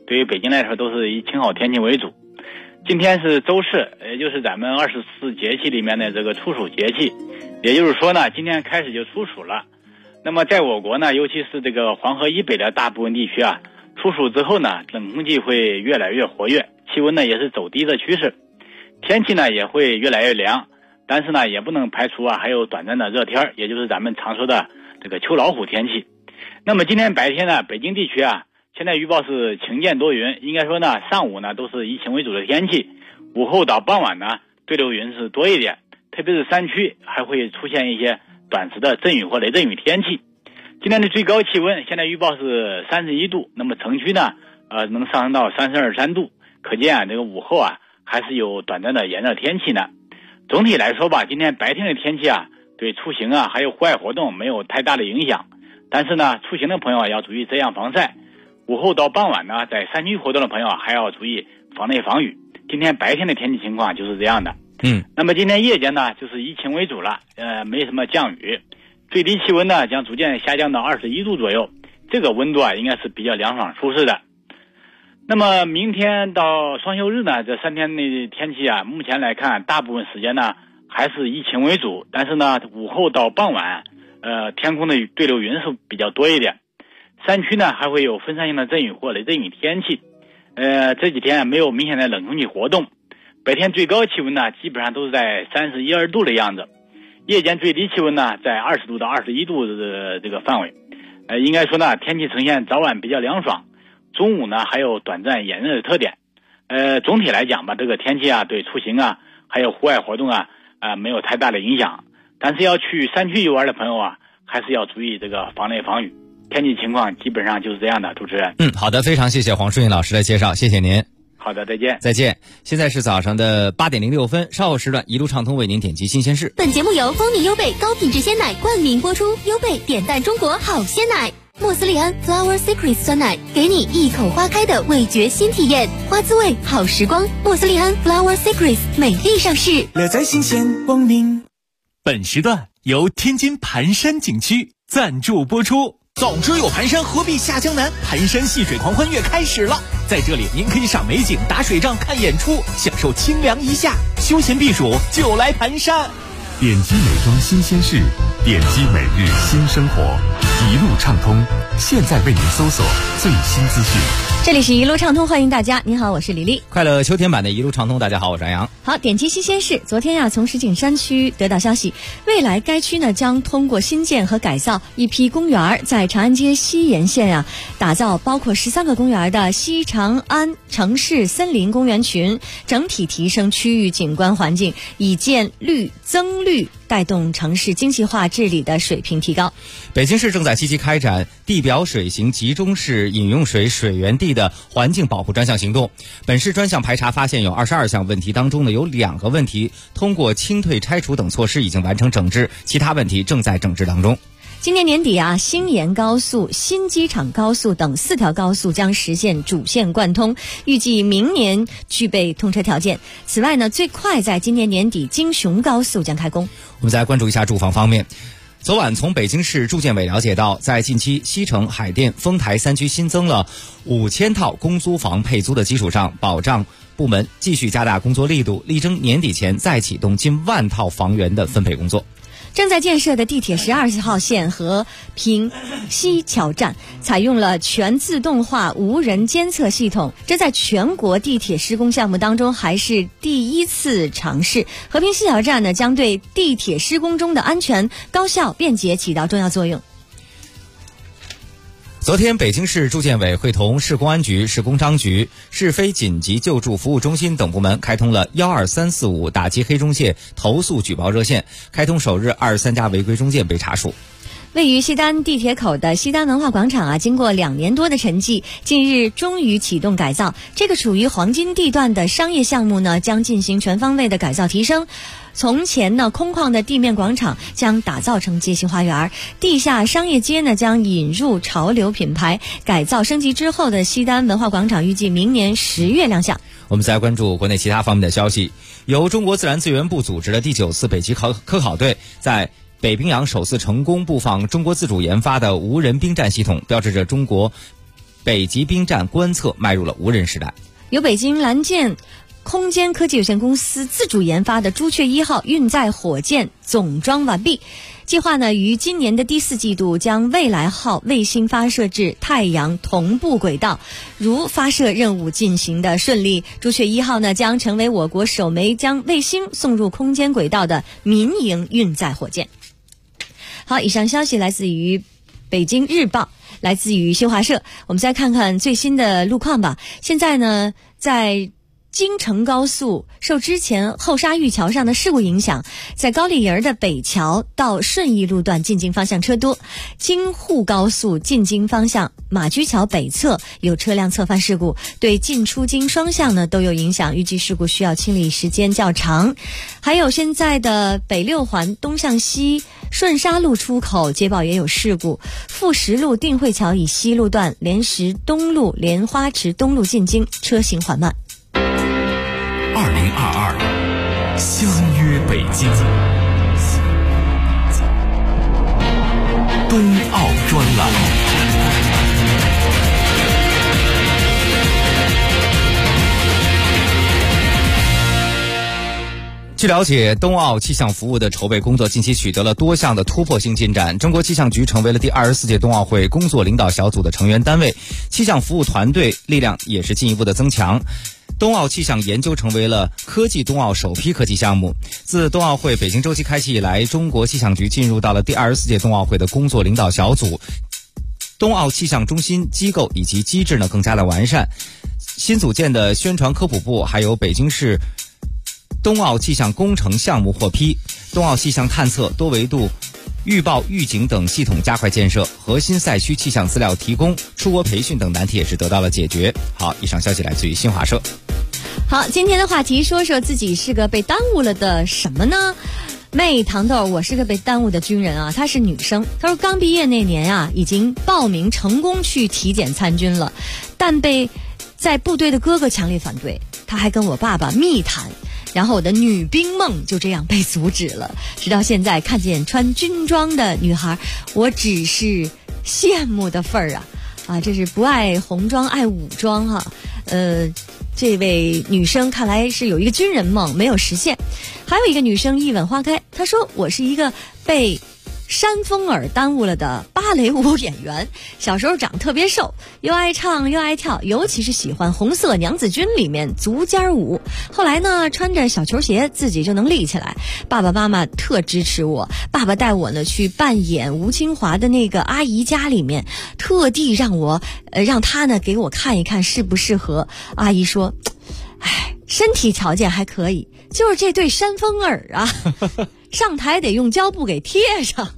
对于北京来说都是以晴好天气为主。今天是周四，也就是咱们24节气里面的这个处暑节气，也就是说呢，今天开始就处暑了。那么在我国呢，尤其是这个黄河以北的大部分地区啊，处暑之后呢，冷空气会越来越活跃，气温呢也是走低的趋势，天气呢也会越来越凉，但是呢也不能排除啊还有短暂的热天，也就是咱们常说的这个秋老虎天气。那么今天白天呢，北京地区啊现在预报是晴间多云，应该说呢上午呢都是以晴为主的天气，午后到傍晚呢对流云是多一点，特别是山区还会出现一些短时的阵雨或雷阵雨天气。今天的最高气温现在预报是31度，那么城区呢能上升到32、3度，可见啊这个午后啊还是有短暂的炎热天气呢。总体来说吧，今天白天的天气啊对出行啊还有户外活动没有太大的影响，但是呢出行的朋友要注意遮阳防晒，午后到傍晚呢在山区活动的朋友还要注意防雷防雨。今天白天的天气情况就是这样的。那么今天夜间呢就是以晴为主了，没什么降雨，最低气温呢将逐渐下降到21度左右，这个温度啊应该是比较凉爽舒适的。那么明天到双休日呢，这3天的天气啊，目前来看大部分时间呢还是以晴为主，但是呢午后到傍晚天空的对流云是比较多一点，山区呢还会有分散性的阵雨或雷阵雨天气。这几天没有明显的冷空气活动，白天最高气温呢基本上都是在31、2度的样子，夜间最低气温呢在20度到21度的这个范围。应该说呢天气呈现早晚比较凉爽，中午呢还有短暂炎热的特点。总体来讲吧，这个天气啊对出行啊还有户外活动啊没有太大的影响，但是要去山区游玩的朋友啊还是要注意这个防雷防雨。天气情况基本上就是这样的，主持人。 好的，非常谢谢黄顺义老师的介绍，谢谢您。 好的，再见。 再见。现在是早上的8点06分，稍后时段一路畅通为您点击新鲜事。 本节目由蜂蜜优贝高品质鲜奶冠名播出，优贝点赞中国好鲜奶。莫斯利安 Flower Secrets 酸奶，给你一口花开的味觉新体验，花滋味好时光。莫斯利安 Flower Secrets 美丽上市， 乐在新鲜光明。 本时段由天津盘山景区赞助播出。 早知有盘山，何必下江南？盘山戏水狂欢月开始了，在这里您可以赏美景、打水仗、看演出，享受清凉一夏，休闲避暑就来盘山。 点击美妆新鲜事，点击每日新生活，一路畅通。现在为您搜索最新资讯。 这里是一路畅通，欢迎大家。你好，我是李丽。 快乐秋天版的一路畅通，大家好，我是安阳。 好，点击新鲜事。昨天呀，从石景山区得到消息，未来该区呢将通过新建和改造一批公园，在长安街西沿线啊，打造包括13个公园的西长安城市森林公园群，整体提升区域景观环境，以建绿增绿，带动城市精细化治理的水平提高。 北京市正在积极开展地表水型集中式饮用水水源地的环境保护专项行动。本市专项排查发现，有22项问题当中呢，有2个问题通过清退拆除等措施已经完成整治，其他问题正在整治当中。 今年年底啊，新延高速、新机场高速等4条高速将实现主线贯通，预计明年具备通车条件。此外呢，最快在今年年底京雄高速将开工。 我们再关注一下住房方面。昨晚从北京市住建委了解到，在近期西城、海淀、丰台3区新增了5000套公租房配租的基础上，保障部门继续加大工作力度，力争年底前再启动近10000套房源的分配工作。 正在建设的地铁12号线和平西桥站采用了全自动化无人监测系统，这在全国地铁施工项目当中还是第一次尝试。和平西桥站呢，将对地铁施工中的安全、高效、便捷起到重要作用。 昨天，北京市住建委会同市公安局、市工商局、市非紧急救助服务中心等部门开通了12345打击黑中介投诉举报热线，开通首日23家违规中介被查处。 位于西单地铁口的西单文化广场啊，经过2年多的沉寂，近日终于启动改造。这个处于黄金地段的商业项目呢，将进行全方位的改造提升。从前呢，空旷的地面广场将打造成街心花园，地下商业街呢将引入潮流品牌。改造升级之后的西单文化广场预计明年10月亮相。 我们再关注国内其他方面的消息。由中国自然资源部组织的第9次北极科考队在北冰洋首次成功布放中国自主研发的无人冰战系统，标志着中国北极冰站观测迈入了无人时代。 由北京蓝箭空间科技有限公司自主研发的朱雀1号运载火箭总装完毕，计划呢于今年的第4季度将未来号卫星发射至太阳同步轨道。如发射任务进行的顺利，朱雀1号呢将成为我国首枚将卫星送入空间轨道的民营运载火箭。好，以上消息来自于北京日报，来自于新华社。我们再看看最新的路况吧。现在呢，在京承高速受之前后沙峪桥上的事故影响，在高丽营的北桥到顺义路段进京方向车多。京沪高速进京方向马驹桥北侧有车辆侧翻事故，对进出京双向呢都有影响，预计事故需要清理时间较长。还有现在的北6环东向西顺沙路出口接报也有事故，富实路定慧桥以西路段莲石东路莲花池东路进京车行缓慢。 2022相约北京冬奥专栏。 据了解，冬奥气象服务的筹备工作近期取得了多项的突破性进展。中国气象局成为了第24届冬奥会工作领导小组的成员单位，气象服务团队力量也是进一步的增强。冬奥气象研究成为了科技冬奥首批科技项目。自冬奥会北京周期开启以来，中国气象局进入到了第24届冬奥会的工作领导小组。冬奥气象中心机构以及机制呢更加的完善。新组建的宣传科普部还有北京市冬奥气象工程项目获批，冬奥气象探测、多维度预报预警等系统加快建设，核心赛区气象资料提供、出国培训等难题也是得到了解决。好，以上消息来自于新华社。 好，今天的话题说说自己是个被耽误了的什么呢？妹糖豆，我是个被耽误的军人啊，她是女生。她说刚毕业那年啊，已经报名成功去体检参军了，但被在部队的哥哥强烈反对。她还跟我爸爸密谈，然后我的女兵梦就这样被阻止了。直到现在看见穿军装的女孩，我只是羡慕的份儿啊！这是不爱红装爱武装哈。这位女生看来是有一个军人梦没有实现。还有一个女生一吻花开，她说我是一个被山峰儿耽误了的芭蕾舞演员，小时候长特别瘦，又爱唱又爱跳，尤其是喜欢红色娘子军里面足尖舞。后来呢，穿着小球鞋自己就能立起来，爸爸妈妈特支持我。爸爸带我呢去扮演吴清华的那个阿姨家里面，特地让他呢给我看一看适不适合。阿姨说，身体条件还可以，就是这对山峰儿啊上台得用胶布给贴上。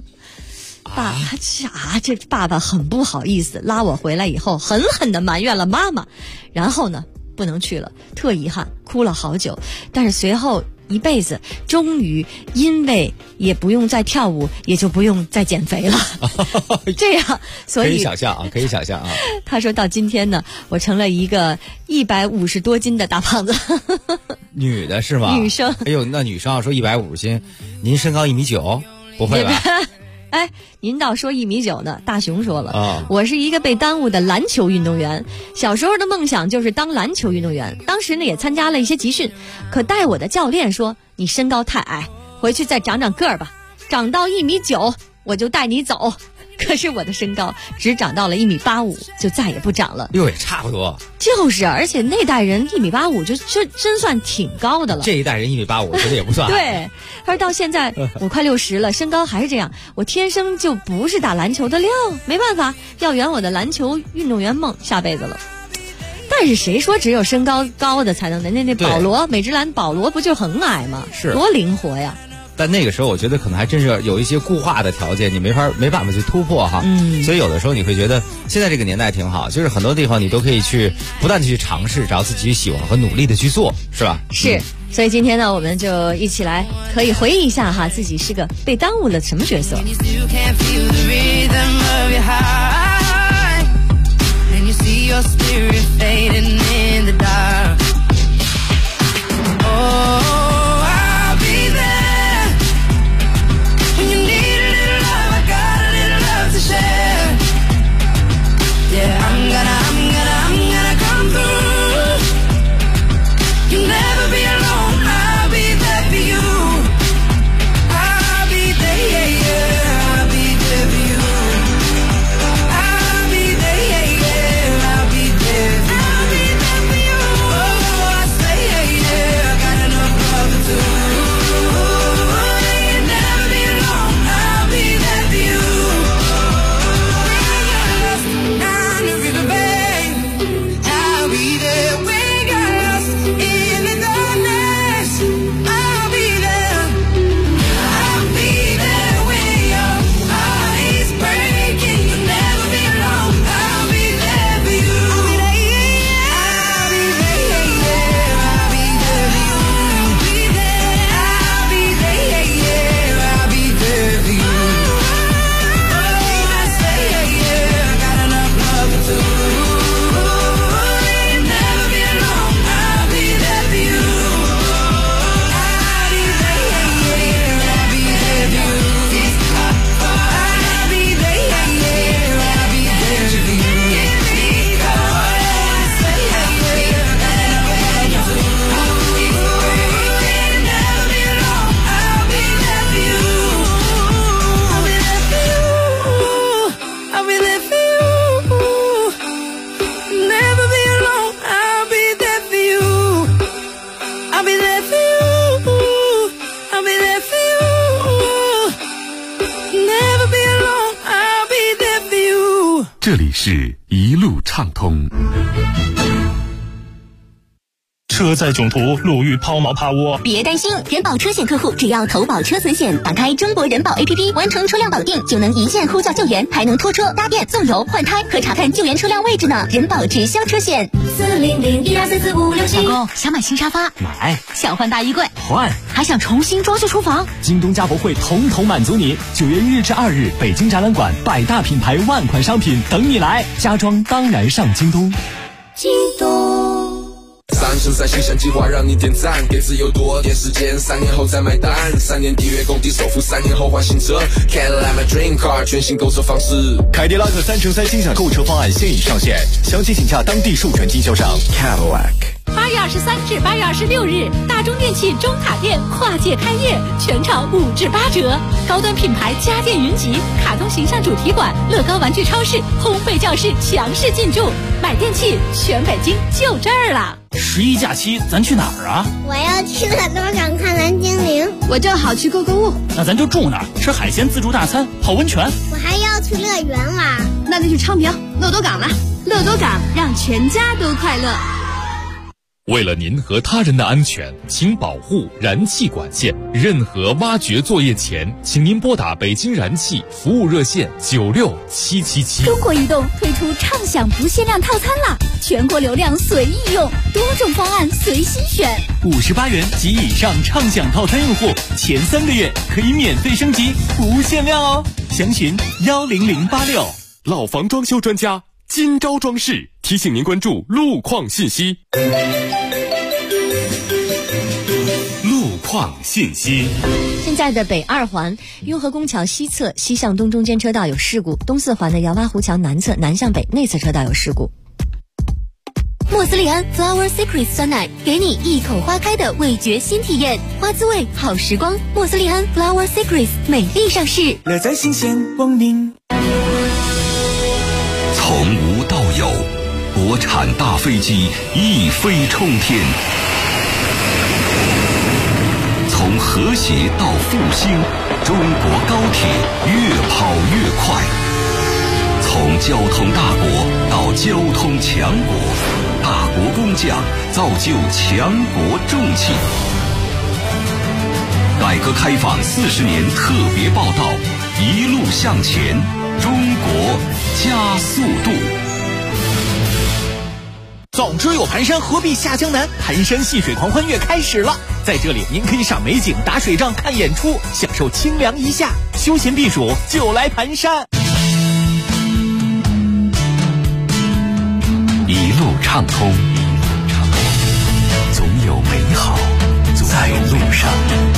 这爸爸很不好意思，拉我回来以后狠狠地埋怨了妈妈，然后呢不能去了，特遗憾，哭了好久。但是随后一辈子终于因为也不用再跳舞，也就不用再减肥了这样，所以可以想象啊他说到今天呢，我成了一个150多斤的大胖子女的是吗？ 女生。 哎呦，那女生要说150斤，您身高1.9米？不会吧您倒说1.9米呢，大熊说了我是一个被耽误的篮球运动员。小时候的梦想就是当篮球运动员，当时呢也参加了一些集训，可带我的教练说，你身高太矮，回去再长个儿吧，长到1.9米我就带你走。可是我的身高只长到了1.85米，就再也不长了。 也差不多。 就是，而且那代人1.85米就真算挺高的了。 这一代人1.85米，我觉得也不算。 对，而到现在我快60了，身高还是这样，我天生就不是打篮球的料，没办法，要圆我的篮球运动员梦下辈子了。但是谁说只有身高高的才能的？那保罗，美职篮保罗不就很矮吗？ 是， 多灵活呀！ 但那个时候我觉得可能还真是有一些固化的条件，你没办法去突破哈。所以有的时候你会觉得现在这个年代挺好，就是很多地方你都可以去不断的去尝试，只要自己去喜欢和努力的去做，是吧？ 是。所以今天呢，我们就一起来可以回忆一下哈，自己是个被耽误了什么角色。 Yeah, I'm 这里是一路畅通。 车载囧途，路遇抛锚趴窝。 别担心，人保车险客户只要投保车损险，打开中国人保 APP， 完成车辆保定，就能一键呼叫救援，还能拖车、搭电、送油、换胎和查看救援车辆位置呢。人保直销车险400124456。 老公，想买新沙发？ 买。 想换大衣柜？ 换。 还想重新装修厨房？ 京东家博会统统满足你。9月1日至2日，北京展览馆100大品牌万款商品等你来，家装当然上京东。 京东。 3生3新生计划让你点赞，给自由多点时间，3年后再买单，3年抵月供抵首付，3年后换新车 Cadillac my dream car， 全新购车方式。 凯迪拉克3乘3心想购车方案现已上线，详情请洽当地授权经销商 Cadillac。 8月23至8月26日，大中电器中塔店跨界开业，全场5至8折，高端品牌家电云集，卡通形象主题馆，乐高玩具超市，烘焙教室强势进驻，买电器全北京就这儿了。 11假期咱去哪儿啊？ 我要去乐多港看蓝精灵。 我正好去购物。 那咱就住那儿，吃海鲜自助大餐，泡温泉。 我还要去乐园玩。 那就去昌平乐多港了。乐多港让全家都快乐。 为了您和他人的安全，请保护燃气管线。任何挖掘作业前，请您拨打北京燃气服务热线96777。 中国移动推出畅享不限量套餐啦，全国流量随意用，多种方案随心选。 58元及以上畅享套餐用户，前3个月可以免费升级，不限量哦。详询10086。 老房装修专家今朝装饰提醒您关注路况信息。路况信息。 现在的北2环雍和宫桥西侧西向东中间车道有事故，东4环的姚洼湖桥南侧南向北内侧车道有事故。 莫斯利安 Flower Secrets 酸奶，给你一口花开的味觉新体验，花滋味好时光。莫斯利安 Flower Secrets 美丽上市， 乐在新鲜光临。 从无到有，国产大飞机一飞冲天。从和谐到复兴，中国高铁越跑越快。从交通大国到交通强国，大国工匠造就强国重器。改革开放40年特别报道，一路向前，中国加速度。 总之有盘山，何必下江南？盘山戏水狂欢月开始了，在这里您可以赏美景、打水仗、看演出，享受清凉一夏，休闲避暑就来盘山。 一路畅通，总有美好在路上。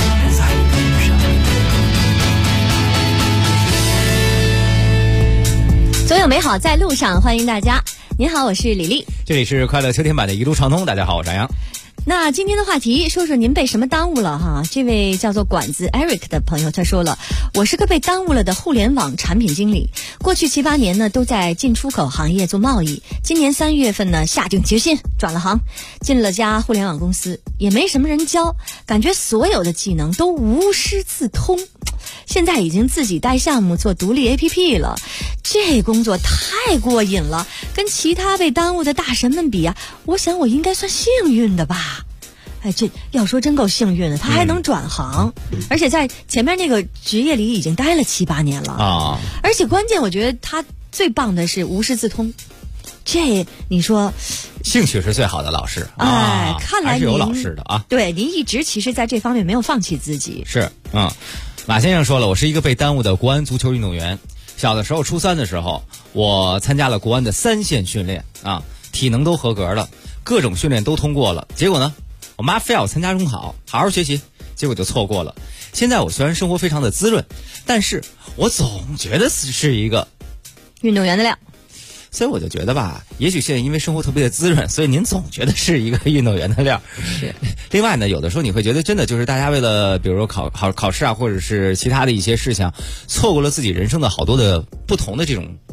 总有美好在路上，欢迎大家。您好，我是李丽， 这里是快乐秋天版的一路畅通。大家好，我是杨洋。 那今天的话题，说说您被什么耽误了哈？这位叫做管子 Eric 的朋友他说了，我是个被耽误了的互联网产品经理，过去7、8年呢都在进出口行业做贸易，今年3月份呢下定决心转了行，进了家互联网公司，也没什么人教，感觉所有的技能都无师自通，现在已经自己带项目做独立 APP 了，这工作太过瘾了，跟其他被耽误的大神们比啊，我想我应该算幸运的吧。哎，这要说真够幸运的，他还能转行，而且在前面那个职业里已经待了7、8年了啊！而且关键，我觉得他最棒的是无师自通，这你说， 兴趣是最好的老师。 哎，看来还是有老师的啊。 对，您一直其实在这方面没有放弃自己。 是，马先生说了，我是一个被耽误的国安足球运动员。小的时候，初3的时候，我参加了国安的3线训练啊，体能都合格了，各种训练都通过了。结果呢，我妈非要我参加中考，好好学习，结果就错过了。现在我虽然生活非常的滋润，但是我总觉得是一个运动员的料。 所以我就觉得吧，也许现在因为生活特别的滋润，所以您总觉得是一个运动员的料。 是。 另外呢，有的时候你会觉得真的就是大家为了比如说考试啊，或者是其他的一些事情，错过了自己人生的好多的不同的这种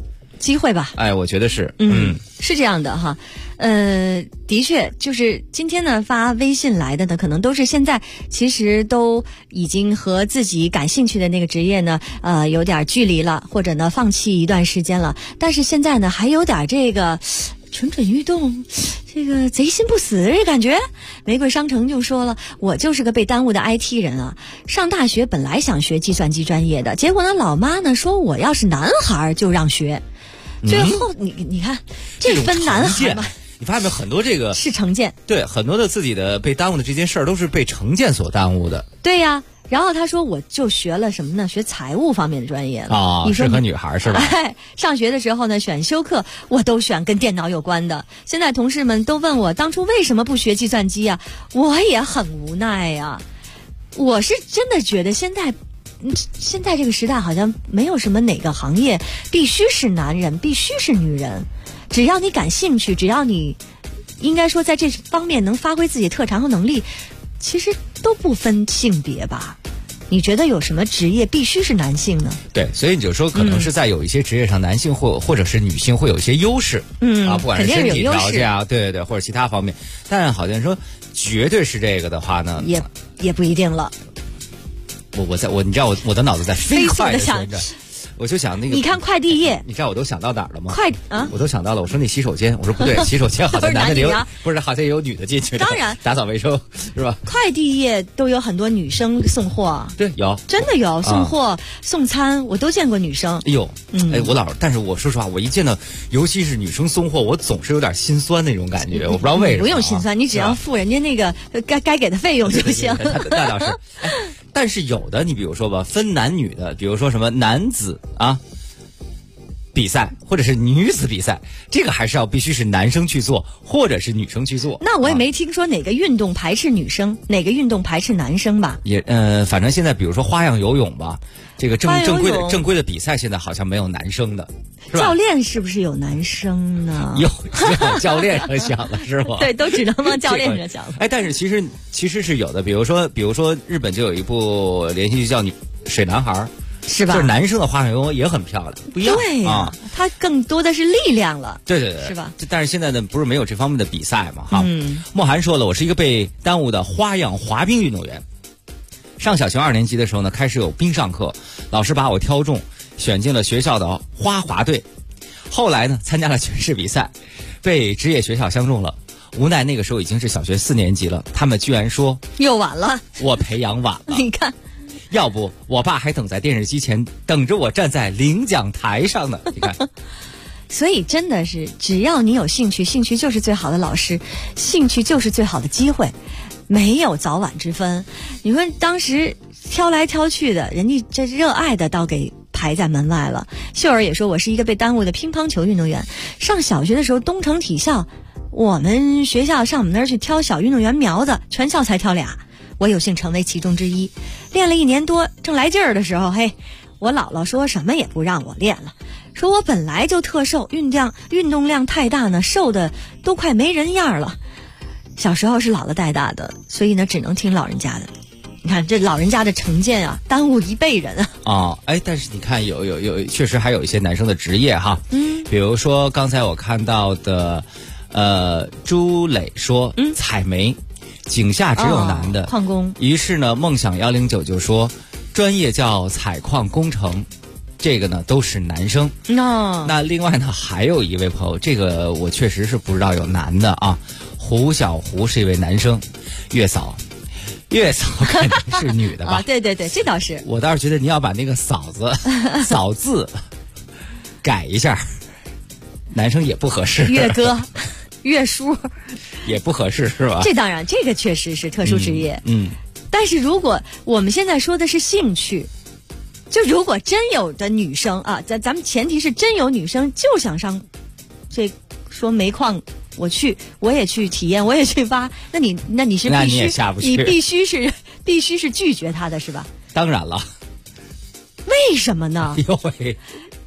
机会吧。 哎，我觉得是， 是这样的哈。的确，就是今天呢发微信来的呢，可能都是现在其实都已经和自己感兴趣的那个职业呢，有点距离了，或者呢放弃一段时间了。但是现在呢还有点这个蠢蠢欲动，这个贼心不死的感觉。玫瑰商城就说了，我就是个被耽误的 IT 人啊，上大学本来想学计算机专业的，结果呢老妈呢说我要是男孩就让学，最后你看这分男孩嘛。 你发现没有，很多这个是成见， 对，很多的自己的被耽误的这件事儿都是被成见所耽误的。 对呀，然后他说我就学了什么呢？学财务方面的专业了啊， 你说适合女孩是吧？ 上学的时候呢，选修课我都选跟电脑有关的。现在同事们都问我当初为什么不学计算机啊？我也很无奈呀。我是真的觉得现在这个时代好像没有什么哪个行业必须是男人，必须是女人。只要你感兴趣，只要你应该说在这方面能发挥自己特长和能力，其实都不分性别吧。你觉得有什么职业必须是男性呢？ 对，所以你就说可能是在有一些职业上，男性或者是女性会有一些优势，不管是身体条件啊，对，或者其他方面。但好像说绝对是这个的话呢， 也不一定了。 你知道我的脑子在飞快的想。 我就想那个， 你看快递业， 你知道我都想到哪儿了吗？ 我都想到了。我说那洗手间，我说不对，洗手间好像男的有，不是好像也有女的进去。 当然， 打扫卫生是吧？ 快递业都有很多女生送货， 对，有， 真的有送货、送餐，我都见过女生。 哎呦，但是我说实话，我一见到，尤其是女生送货，我总是有点心酸那种感觉，我不知道为什么。 不用心酸，你只要付人家那个该给的费用就行。 那倒是。但是有的，你比如说吧，分男女的，比如说什么男子啊比赛，或者是女子比赛，这个还是要必须是男生去做，或者是女生去做。 那我也没听说哪个运动排斥女生，哪个运动排斥男生吧？ 也反正现在比如说花样游泳吧，这个正规的比赛现在好像没有男生的。 教练是不是有男生呢？ 有教练上想了是吗？ 对，都只能往教练上想了。 但是其实是有的，比如说日本就有一部连续剧叫《水男孩》， 是吧？ 就是男生的花样游泳也很漂亮，不一样。 对呀，它更多的是力量了。 对， 是吧？ 但是现在呢，不是没有这方面的比赛嘛？哈。莫涵说了，我是一个被耽误的花样滑冰运动员。上小学2年级的时候呢，开始有冰上课，老师把我挑中，选进了学校的花滑队。后来呢，参加了全市比赛，被职业学校相中了。无奈那个时候已经是小学4年级了，他们居然说又晚了， 我培养晚了。 你看， 要不我爸还等在电视机前等着我站在领奖台上呢。你看， 所以真的是，只要你有兴趣，兴趣就是最好的老师，兴趣就是最好的机会，没有早晚之分。你说当时挑来挑去的，人家这热爱的倒给排在门外了。秀儿也说，我是一个被耽误的乒乓球运动员。上小学的时候，东城体校，我们学校上我们那儿去挑小运动员苗子，全校才挑俩，我有幸成为其中之一。练了1年多，正来劲儿的时候，我姥姥说什么也不让我练了，说我本来就特瘦，运动量太大呢，瘦的都快没人样了。小时候是姥姥带大的，所以呢只能听老人家的。你看这老人家的成见啊，耽误一辈人啊！ 但是你看有确实还有一些男生的职业哈，比如说刚才我看到的，朱磊说，采煤，井下只有男的， 矿工。 于是呢，梦想109就说，专业叫采矿工程，这个呢都是男生。那另外呢，还有一位朋友，这个我确实是不知道有男的啊。胡小胡是一位男生，月嫂肯定是女的吧？ 对，这倒是。 我倒是觉得你要把那个嫂字改一下，男生也不合适。 月哥、月叔也不合适是吧？ 这当然，这个确实是特殊职业。但是如果我们现在说的是兴趣，就如果真有的女生啊，咱们前提是真有女生就想上这说煤矿。我也去体验，我也去挖。那你是必须， 你也下不去， 你必须是拒绝他的是吧？ 当然了。 为什么呢？ 呦喂， 那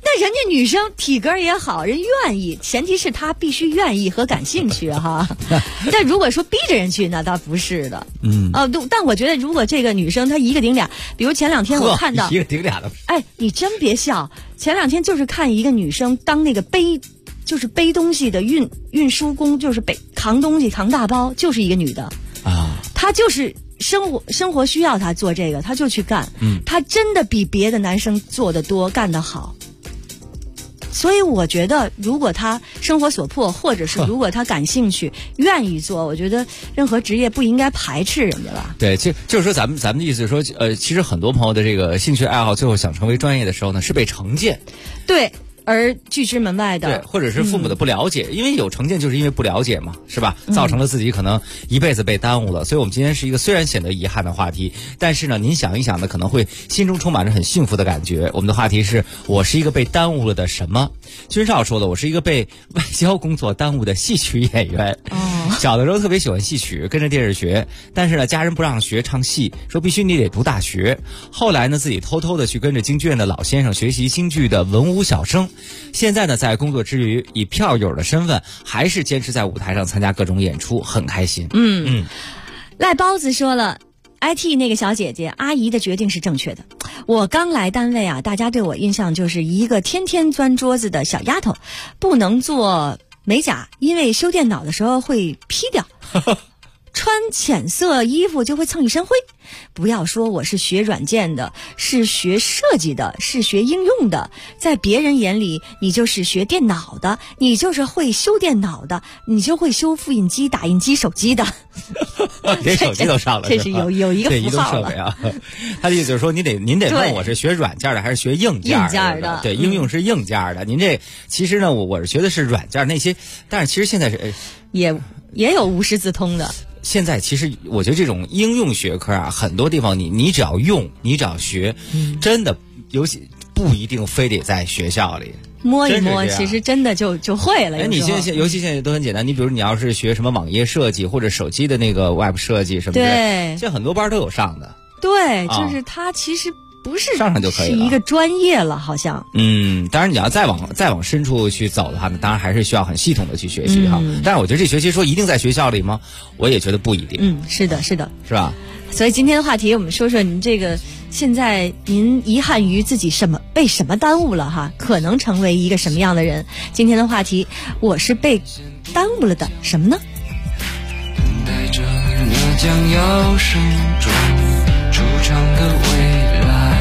但人家女生体格也好，人愿意，前提是她必须愿意和感兴趣哈。但如果说逼着人去，那倒不是的。但我觉得如果这个女生她一个顶俩，比如前2天我看到一个顶俩的， 哎，你真别笑，前2天就是看一个女生当那个背东西的运输工，就是扛东西扛大包，就是一个女的啊，她就是生活需要她做这个，她就去干。她真的比别的男生做得多，干得好。所以我觉得，如果他生活所迫，或者是如果他感兴趣、愿意做，我觉得任何职业不应该排斥人家吧。 对，就是说咱们的意思是说，其实很多朋友的这个兴趣爱好，最后想成为专业的时候呢，是被成见。 对。而拒之门外的， 对，或者是父母的不了解，因为有成见，就是因为不了解嘛，是吧？造成了自己可能一辈子被耽误了。所以我们今天是一个虽然显得遗憾的话题，但是呢，您想一想呢，可能会心中充满着很幸福的感觉。我们的话题是：我是一个被耽误了的什么？君少说的，我是一个被外交工作耽误的戏曲演员。小的时候特别喜欢戏曲，跟着电视学，但是呢，家人不让学唱戏，说必须你得读大学。后来呢，自己偷偷的去跟着京剧院的老先生学习京剧的文武小生。现在呢，在工作之余，以票友的身份，还是坚持在舞台上参加各种演出，很开心。 赖包子说了。IT 那个小姐姐阿姨的决定是正确的。我刚来单位啊，大家对我印象就是一个天天钻桌子的小丫头，不能做美甲，因为修电脑的时候会劈掉。穿浅色衣服就会蹭一身灰。不要说我是学软件的，是学设计的，是学应用的，在别人眼里你就是学电脑的，你就是会修电脑的，你就会修复印机、打印机、手机的。 连手机都上了， 这是有一个符号了。 啊。他的意思是说，您得问我是学软件的还是学硬件的？对，应用是硬件的。您这其实呢，我是学的是软件那些，但是其实现在是也有无师自通的。 现在其实我觉得这种应用学科啊，很多地方你只要用，你只要学，真的尤其不一定非得在学校里摸一摸，其实真的就会了。 哎，你现在尤其现在都很简单，你比如你要是学什么网页设计或者手机的那个 Web 设计什么的， 对， 现在很多班都有上的。 对，就是它其实不是上就可以了， 是一个专业了，好像。 当然你要再往深处去走的话呢，当然还是需要很系统的去学习哈。但是我觉得这学习说一定在学校里吗？我也觉得不一定。 是的，是吧？ 所以今天的话题，我们说说您这个现在您遗憾于自己被什么耽误了哈？可能成为一个什么样的人？今天的话题，我是被耽误了的什么呢？ 带着那将要盛装出场的未来，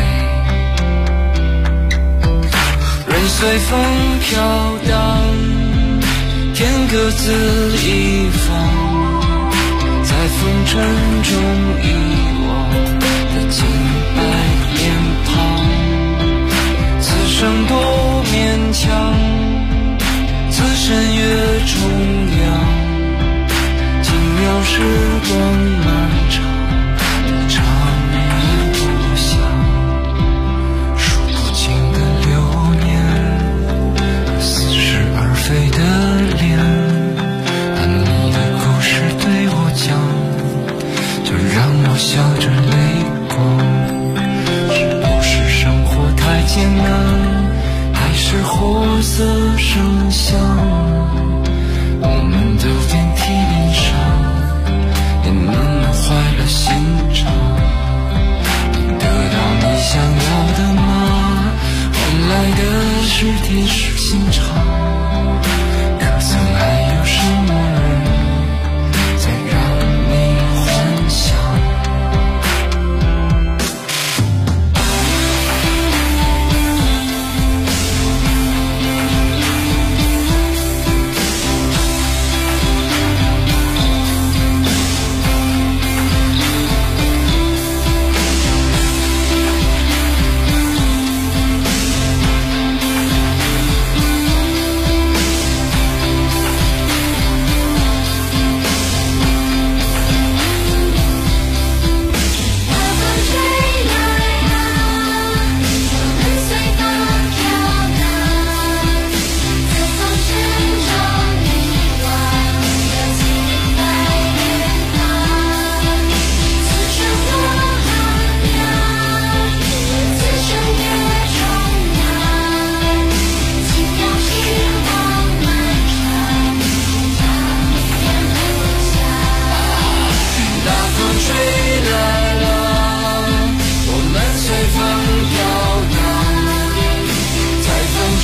任随风飘荡，天各自一方，在风尘中遗忘的清白脸庞，此生多勉强，此身越重阳，轻描时光漫长的长夜不响，数不清的流年，似是而非的脸，但你的故事对我讲，就让我笑着泪光。是不是生活太艰难，还是活色生香？我们都遍体鳞伤，也慢慢坏了心肠。你得到你想要的吗？换来的是铁石心肠。可曾还有什么人在让你幻想？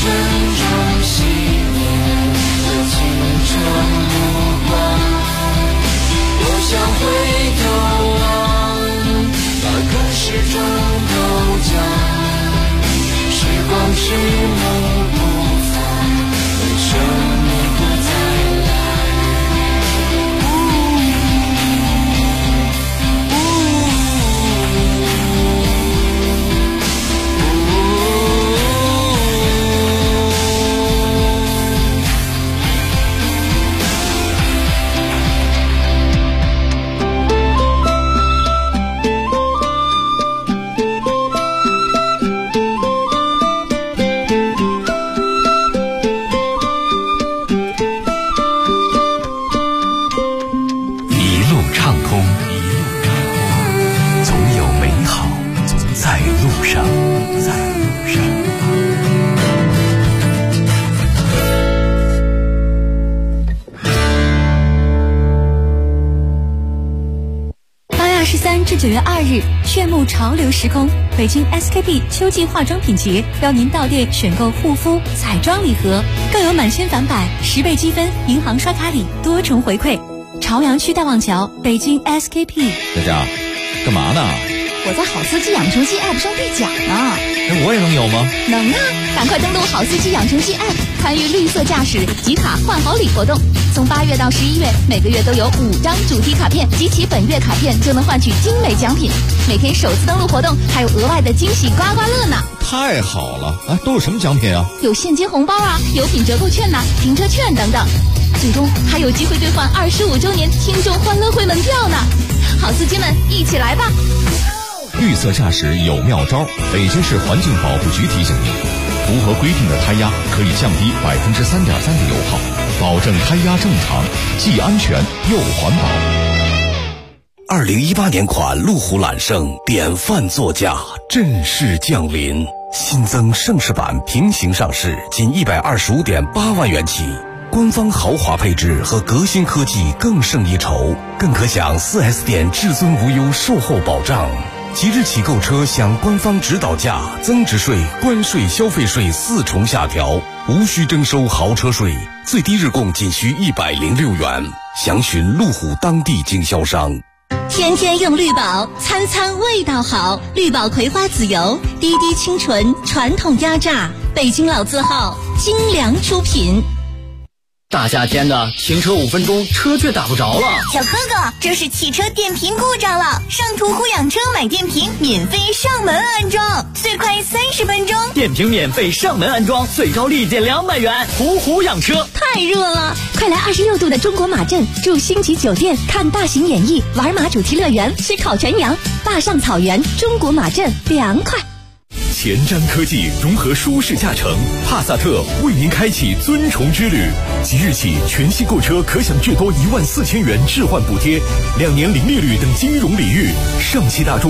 9月2日，炫目潮流时空，北京 SKP 秋季化妆品节邀您到店选购护肤、彩妆礼盒，更有满千返百、10倍积分、银行刷卡礼多重回馈。朝阳区大望桥，北京 SKP。 佳佳，干嘛呢？ 我在好司机养成记 App 上兑奖呢。 那我也能有吗？ 能啊！赶快登录好司机养成记 App， 参与绿色驾驶集卡换好礼活动。从8月到11月，每个月都有5张主题卡片，集齐本月卡片就能换取精美奖品。每天首次登录活动还有额外的惊喜刮刮乐呢！ 太好了啊！都有什么奖品啊？ 有现金红包啊，有品折扣券呐、停车券等等。最终还有机会兑换25周年听众欢乐会门票呢！好司机们，一起来吧！ 绿色驾驶有妙招，北京市环境保护局提醒您，符合规定的胎压可以降低3.3%的油耗，保证胎压正常，既安全又环保。 2018年款路虎揽胜典范座驾正式降临，新增盛世版平行上市，仅125.8万元起，官方豪华配置和革新科技更胜一筹，更可享 4S 店至尊无忧售后保障。即日起购车享官方指导价、增值税、关税、消费税4重下调，无需征收豪车税，最低日供仅需106元。详询路虎当地经销商。 天天用绿宝，餐餐味道好。绿宝葵花籽油，滴滴清纯，传统压榨，北京老字号，精良出品。 大夏天的，停车5分钟，车却打不着了。 小哥哥，这是汽车电瓶故障了，上途虎养车买电瓶，免费上门安装，最快30分钟。 电瓶免费上门安装，最高立减200元。虎养车， 太热了，快来26度的中国马镇，住星级酒店，看大型演绎，玩马主题乐园，吃烤全羊，大上草原，中国马镇凉快。 前瞻科技融合舒适驾乘，帕萨特为您开启尊崇之旅。即日起，全系购车可享最多14000元置换补贴，2年零利率等金融礼遇。上汽大众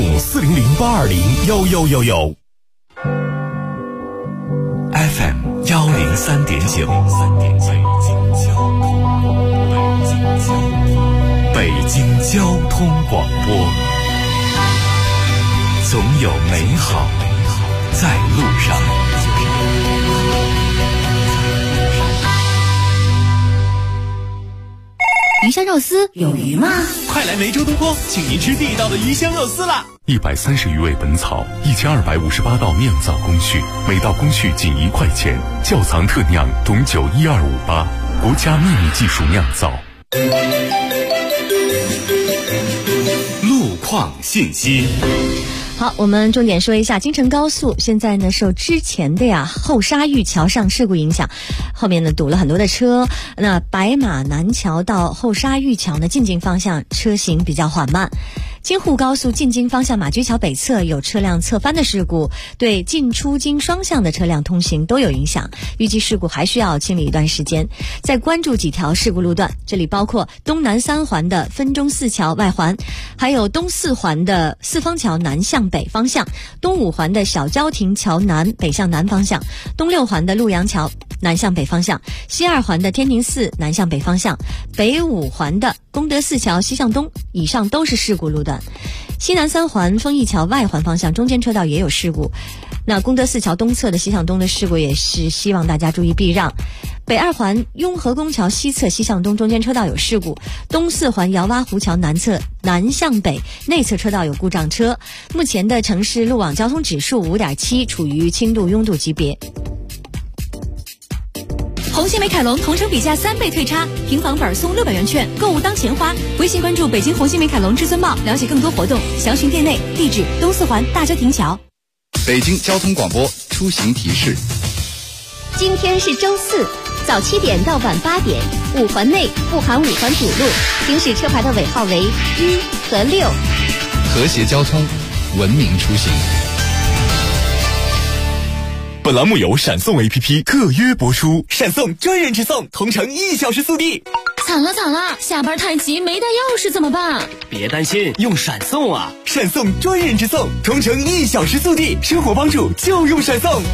400-820-1111。FM 103.9，北京交通广播，总有美好在路上。 鱼香肉丝有鱼吗？ 快来梅州东坡，请您吃地道的鱼香肉丝啦 ！130余味本草，1258道酿造工序，每道工序仅1块钱。窖藏特酿董酒12588，国家秘密技术酿造。路况信息。 好，我们重点说一下京承高速，现在呢受之前的后沙峪桥上事故影响，后面呢堵了很多的车，那白马南桥到后沙峪桥呢进京方向车行比较缓慢。京沪高速进京方向马驹桥北侧有车辆侧翻的事故，对进出京双向的车辆通行都有影响，预计事故还需要清理一段时间。再关注几条事故路段，这里包括东南3环的分钟寺桥外环，还有东4环的四方桥南向北方向，东5环的小郊亭桥南北向南方向，东6环的陆阳桥南向北方向，西2环的天宁寺南向北方向，北5环的功德寺桥西向东，以上都是事故路段。 段。西南三环丰益桥外环方向中间车道也有事故。那功德寺桥东侧的西向东的事故也是希望大家注意避让。北二环雍和宫桥西侧西向东中间车道有事故，东四环姚洼湖桥南侧南向北内侧车道有故障车。目前的城市路网交通指数 5.7， 处于轻度拥堵级别。 红星美凯龙同城比价3倍退差，平房本送600元券，购物当钱花。微信关注北京红星美凯龙至尊茂，了解更多活动，详询店内。地址东四环大遮亭桥。 北京交通广播出行提示： 今天是周4，早7点到晚8点，5环内不含5环主路，行驶车牌的尾号为1和6。 和谐交通，文明出行。 本栏目由闪送 APP 特约播出，闪送专人直送，同城1小时速递。 惨了惨了，下班太急没带钥匙怎么办？ 别担心，用闪送啊！ 闪送专人直送，同城1小时速递，生活帮助就用闪送。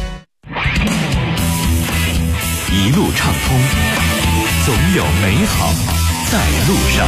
一路畅通，总有美好在路上。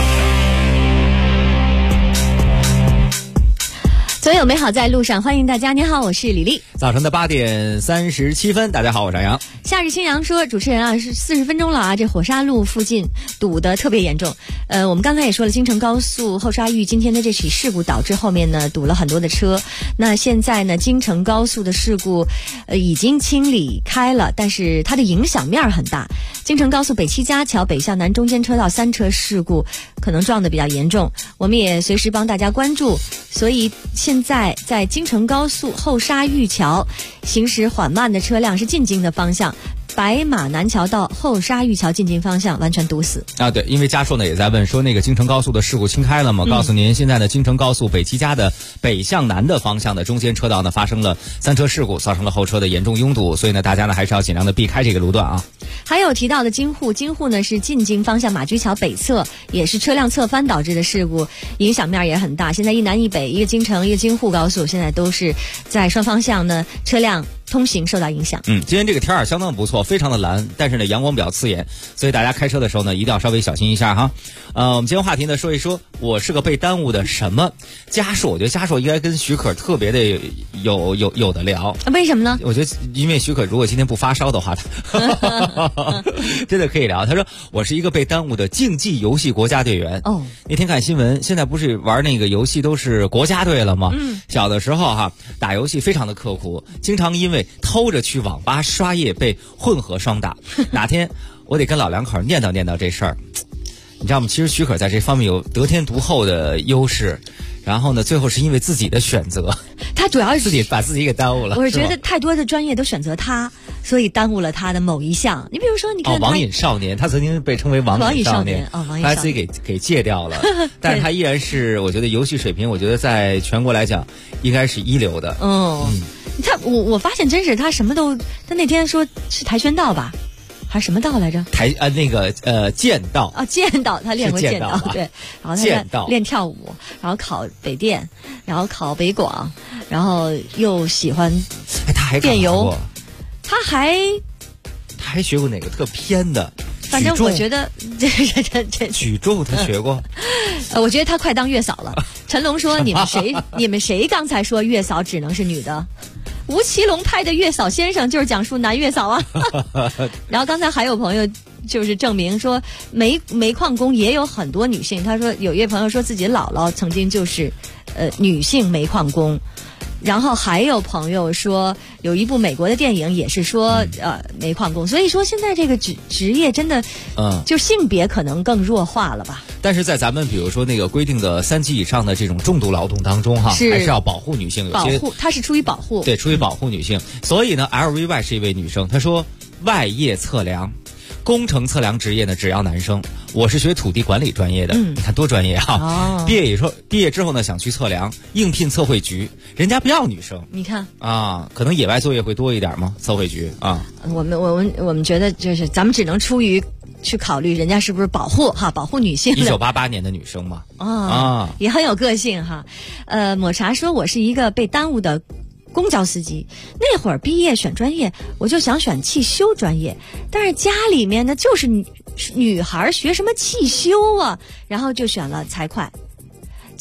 总有美好在路上，欢迎大家。您好，我是李丽。 早晨的8点37分，大家好，我是杨洋。 夏日清扬说，主持人啊，是40分钟了啊，这火沙路附近堵得特别严重。我们刚才也说了，京承高速后沙峪今天的这起事故导致后面呢堵了很多的车。那现在呢，京承高速的事故已经清理开了，但是它的影响面很大。京承高速北七家桥北向南中间车道3车事故，可能撞得比较严重，我们也随时帮大家关注。所以现在在京承高速后沙峪桥行驶缓慢的车辆是进京的方向，白马南桥到后沙峪桥进京方向完全堵死啊！对，因为嘉硕呢也在问说，那个京承高速的事故清开了吗？告诉您，现在呢京承高速北七家的北向南的方向的中间车道呢发生了3车事故，造成了后车的严重拥堵，所以呢大家呢还是要尽量的避开这个路段啊。 还有提到的京沪呢是进京方向马驹桥北侧也是车辆侧翻导致的事故，影响面也很大。现在一南一北，一个京承一个京沪高速，现在都是在双方向呢车辆通行受到影响。 今天这个天儿相当不错，非常的蓝，但是呢阳光比较刺眼，所以大家开车的时候呢一定要稍微小心一下哈。我们今天话题呢说一说我是个被耽误的什么。嘉硕，我觉得嘉硕应该跟许可特别的有的聊。 为什么呢？ 我觉得因为许可如果今天不发烧的话，真的可以聊。他说我是一个被耽误的竞技游戏国家队员。 哦， 那天看新闻，现在不是玩那个游戏都是国家队了吗？小的时候哈打游戏非常的刻苦，经常因为偷着去网吧刷夜被混合双打。哪天我得跟老两口念叨这事儿，你知道吗？其实许可在这方面有得天独厚的优势，然后呢最后是因为自己的选择， 他主要是自己把自己给耽误了。 我是觉得太多的专业都选择他，所以耽误了他的某一项。你比如说你看网瘾少年，他曾经被称为网瘾少年， 网瘾他自己给戒掉了。但是他依然是我觉得游戏水平，我觉得在全国来讲应该是一流的。 我发现真是他什么都，他那天说是跆拳道吧，还是什么道来着？ 剑道啊，剑道，他练过剑道，对。然后他练跳舞，然后考北电，然后考北广，然后又喜欢电游，他还学过哪个特偏的？ 反正我觉得这举重他学过。 我觉得他快当月嫂了。陈龙说：“你们谁刚才说月嫂只能是女的？”吴奇隆拍的《月嫂先生》就是讲述男月嫂啊。然后刚才还有朋友就是证明说煤矿工也有很多女性。他说有一位朋友说自己姥姥曾经就是女性煤矿工。然后还有朋友说有一部美国的电影也是说煤矿工。所以说现在这个职业真的就性别可能更弱化了吧。 但是在咱们比如说那个规定的3级以上的这种重度劳动当中哈，还是要保护女性，有些它是出于保护， 对，出于保护女性。所以呢 LVY 是一位女生，她说外业测量工程测量职业呢只要男生。我是学土地管理专业的，你看多专业啊！毕业之后呢想去测量，应聘测绘局，人家不要女生。你看啊，可能野外作业会多一点吗？测绘局啊， 我们觉得就是咱们只能出于去考虑人家是不是保护女性。 1988年的女生嘛， 也很有个性哈。抹茶说我是一个被耽误的公交司机，那会儿毕业选专业，我就想选汽修专业，但是家里面呢就是女孩学什么汽修啊，然后就选了财会。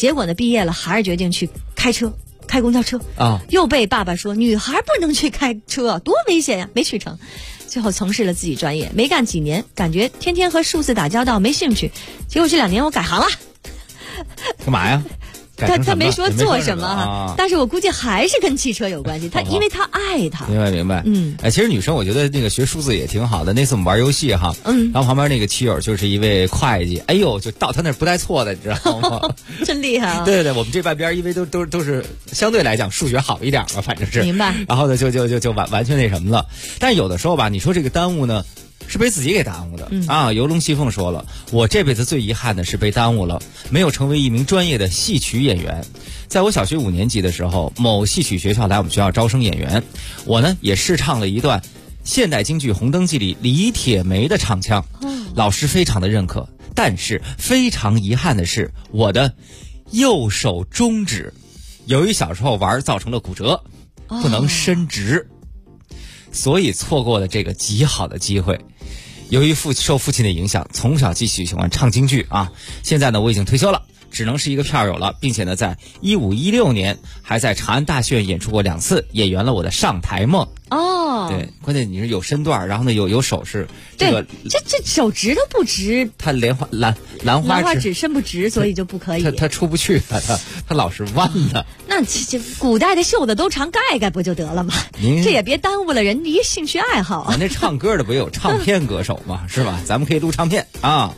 结果呢，毕业了还是决定去开车。开公交车啊， 又被爸爸说女孩不能去开车，多危险呀，没去成。最后从事了自己专业，没干几年，感觉天天和数字打交道没兴趣，结果这2年我改行了。 干嘛呀？ 他没说做什么啊， 但是我估计还是跟汽车有关系。因为他爱他。 明白。其实女生我觉得那个学数字也挺好的。那次我们玩游戏哈，然后旁边那个骑友就是一位会计，哎呦，就到他那不带错的，你知道吗？ 真厉害啊！ 对，我们这半边因为都是相对来讲数学好一点吧，反正是明白。 然后呢，就完全那什么了。但是有的时候吧，你说这个耽误呢，是被自己给耽误的啊！游龙戏凤说了，我这辈子最遗憾的是被耽误了，没有成为一名专业的戏曲演员。在我小学5年级的时候，某戏曲学校来我们学校招生演员，我呢也试唱了一段现代京剧《红灯记》里李铁梅的唱腔，老师非常的认可。但是非常遗憾的是，我的右手中指由于小时候玩造成了骨折，不能伸直，所以错过了这个极好的机会。由于受父亲的影响，从小继续喜欢唱京剧啊。现在呢，我已经退休了，只能是一个票友了，并且呢，在15、16年还在长安大剧院演出过2次，也圆了我的上台梦。 哦， 对，关键你是有身段，然后呢有手势，这个这手指都不直， 他兰花指伸不直，所以就不可以。 他出不去，他老是弯的。 那这古代的袖子都长盖不就得了吗？这也别耽误了人一兴趣爱好啊。 那唱歌的不有唱片歌手吗？是吧？咱们可以录唱片啊。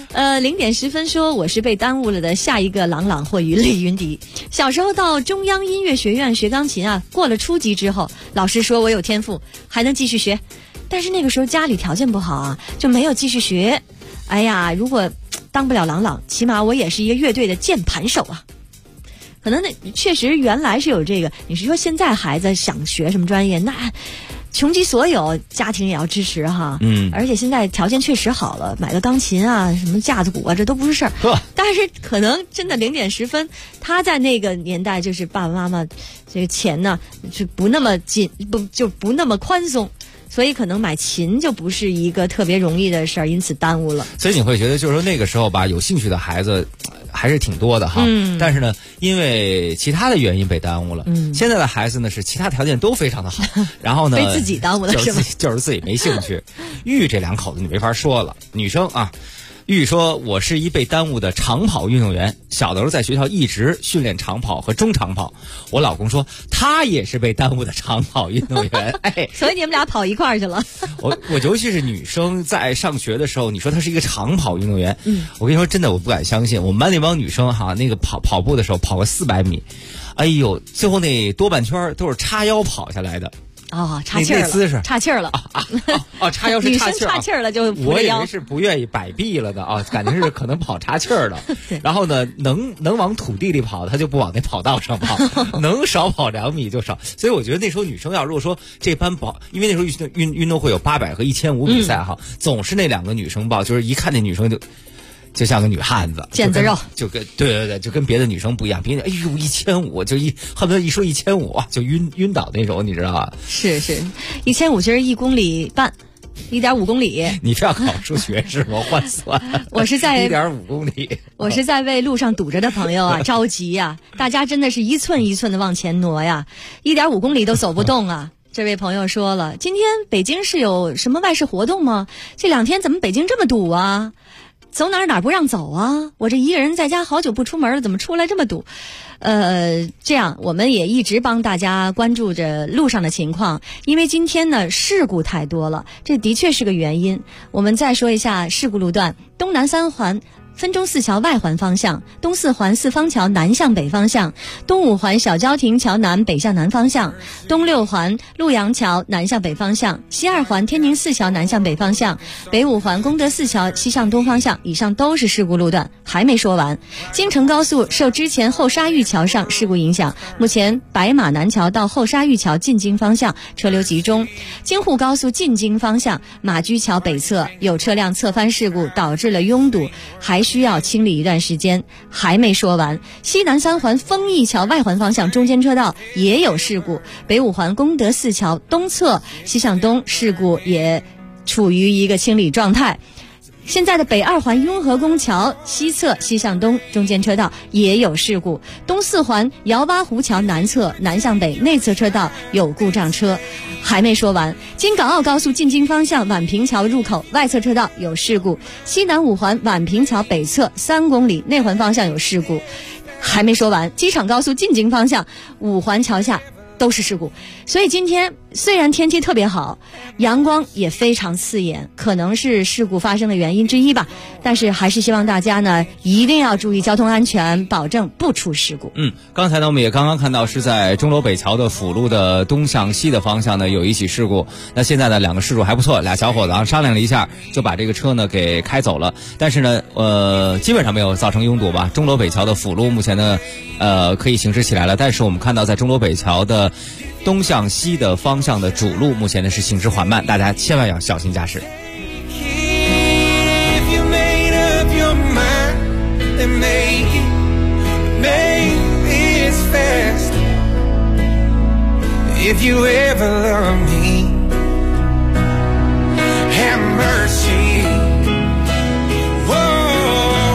0点10分说我是被耽误了的下一个朗朗或云里云迪。小时候到中央音乐学院学钢琴啊，过了初级之后，老师说我有天赋，还能继续学，但是那个时候家里条件不好啊，就没有继续学。哎呀，如果当不了朗朗，起码我也是一个乐队的键盘手啊。可能那确实原来是有这个，你是说现在孩子想学什么专业，那穷极所有，家庭也要支持哈。而且现在条件确实好了，买个钢琴啊，什么架子鼓啊，这都不是事儿。但是可能真的0点10分，他在那个年代就是爸爸妈妈这个钱呢就不那么不那么宽松。所以可能买琴就不是一个特别容易的事儿，因此耽误了。 所以你会觉得就是说那个时候吧，有兴趣的孩子还是挺多的哈。但是呢，因为其他的原因被耽误了。现在的孩子呢是其他条件都非常的好，然后呢被自己耽误了是吧？ 就是自己没兴趣。玉这2口子你没法说了，女生啊。玉说我是一被耽误的长跑运动员，小的时候在学校一直训练长跑和中长跑。我老公说他也是被耽误的长跑运动员。 所以你们俩跑一块儿去了。 我尤其是女生在上学的时候，你说她是一个长跑运动员，我跟你说真的我不敢相信。我们班那帮女生哈，那个跑步的时候跑个400米，哎呦，最后那多半圈都是叉腰跑下来的。 岔气儿了， 那姿势岔气儿了叉腰是岔气儿， 女生岔气儿了就我以为是不愿意摆臂了的啊，感觉是可能跑岔气儿了。然后呢，能往土地里跑，他就不往那跑道上跑，能少跑2米就少。所以我觉得那时候女生如果说这班跑，因为那时候运动会有800和1500比赛哈，总是那2个女生报，就是一看那女生就像个女汉子， 腱子肉， 就跟对，就跟别的女生不一样。别人1500就恨不得一说1500啊就晕倒那种，你知道吧？ 是1500，其实1公里半，1.5公里。 你非要考数学是吗？换算。 我是在 1.5公里。 我是在为路上堵着的朋友啊着急呀！大家真的是一寸一寸的往前挪呀，1.5公里都走不动啊。这位朋友说了，今天北京市有什么外事活动吗？这2天怎么北京这么堵啊？走哪不让走啊！我这一个人在家好久不出门了，怎么出来这么堵？这样我们也一直帮大家关注着路上的情况，因为今天呢事故太多了，这的确是个原因。我们再说一下事故路段：东南3环分钟寺桥外环方向，东4环四方桥南向北方向，东5环小郊亭桥南北向南方向，东6环陆阳桥南向北方向，西2环天宁寺桥南向北方向，北5环功德寺桥西向东方向。以上都是事故路段，还没说完。京承高速受之前后沙峪桥上事故影响，目前白马南桥到后沙峪桥进京方向车流集中。京沪高速进京方向马驹桥北侧有车辆侧翻事故，导致了拥堵，还需要清理一段时间。还没说完，西南3环丰益桥外环方向中间车道也有事故，北5环功德寺桥东侧西向东事故也处于一个清理状态。 现在的北二环雍和宫桥西侧西向东中间车道也有事故，东四环姚洼湖桥南侧南向北内侧车道有故障车。还没说完，京港澳高速进京方向宛平桥入口外侧车道有事故，西南五环宛平桥北侧3公里内环方向有事故。还没说完，机场高速进京方向五环桥下都是事故。所以今天虽然天气特别好，阳光也非常刺眼，可能是事故发生的原因之一吧，但是还是希望大家呢一定要注意交通安全，保证不出事故。 刚才呢我们也刚刚看到是在钟楼北桥的辅路的东向西的方向呢有一起事故，那现在呢2个事主还不错，俩小伙子商量了一下就把这个车呢给开走了，但是呢基本上没有造成拥堵吧。钟楼北桥的辅路目前呢可以行驶起来了，但是我们看到在钟楼北桥的东向西的方向的主路目前呢是行驶缓慢，大家千万要小心驾驶。 If you ever love me, have mercy. Whoa,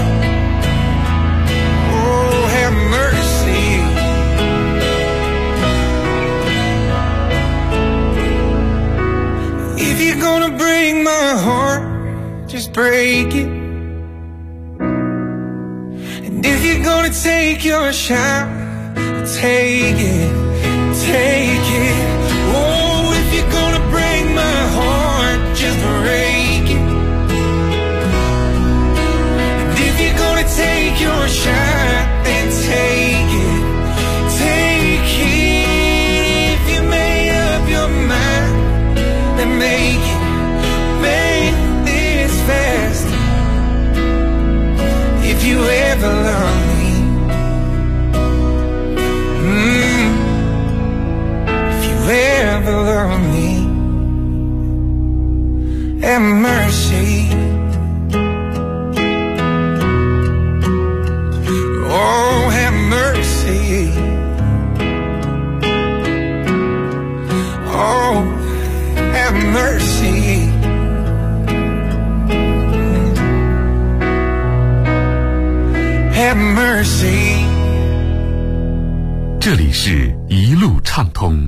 oh, have mercy. If you're gonna break my heart, just break it. And if you're gonna take your shot, take it.Take it. Oh, if you're gonna break my heart, just break it. And if you're gonna take your shot, then take it. Take it. If you made up your mind, then make it. Make this fast. If you ever love me.Ever love me, have mercy. Oh, have mercy. Oh, have mercy. Have mercy. 这里是一路畅通。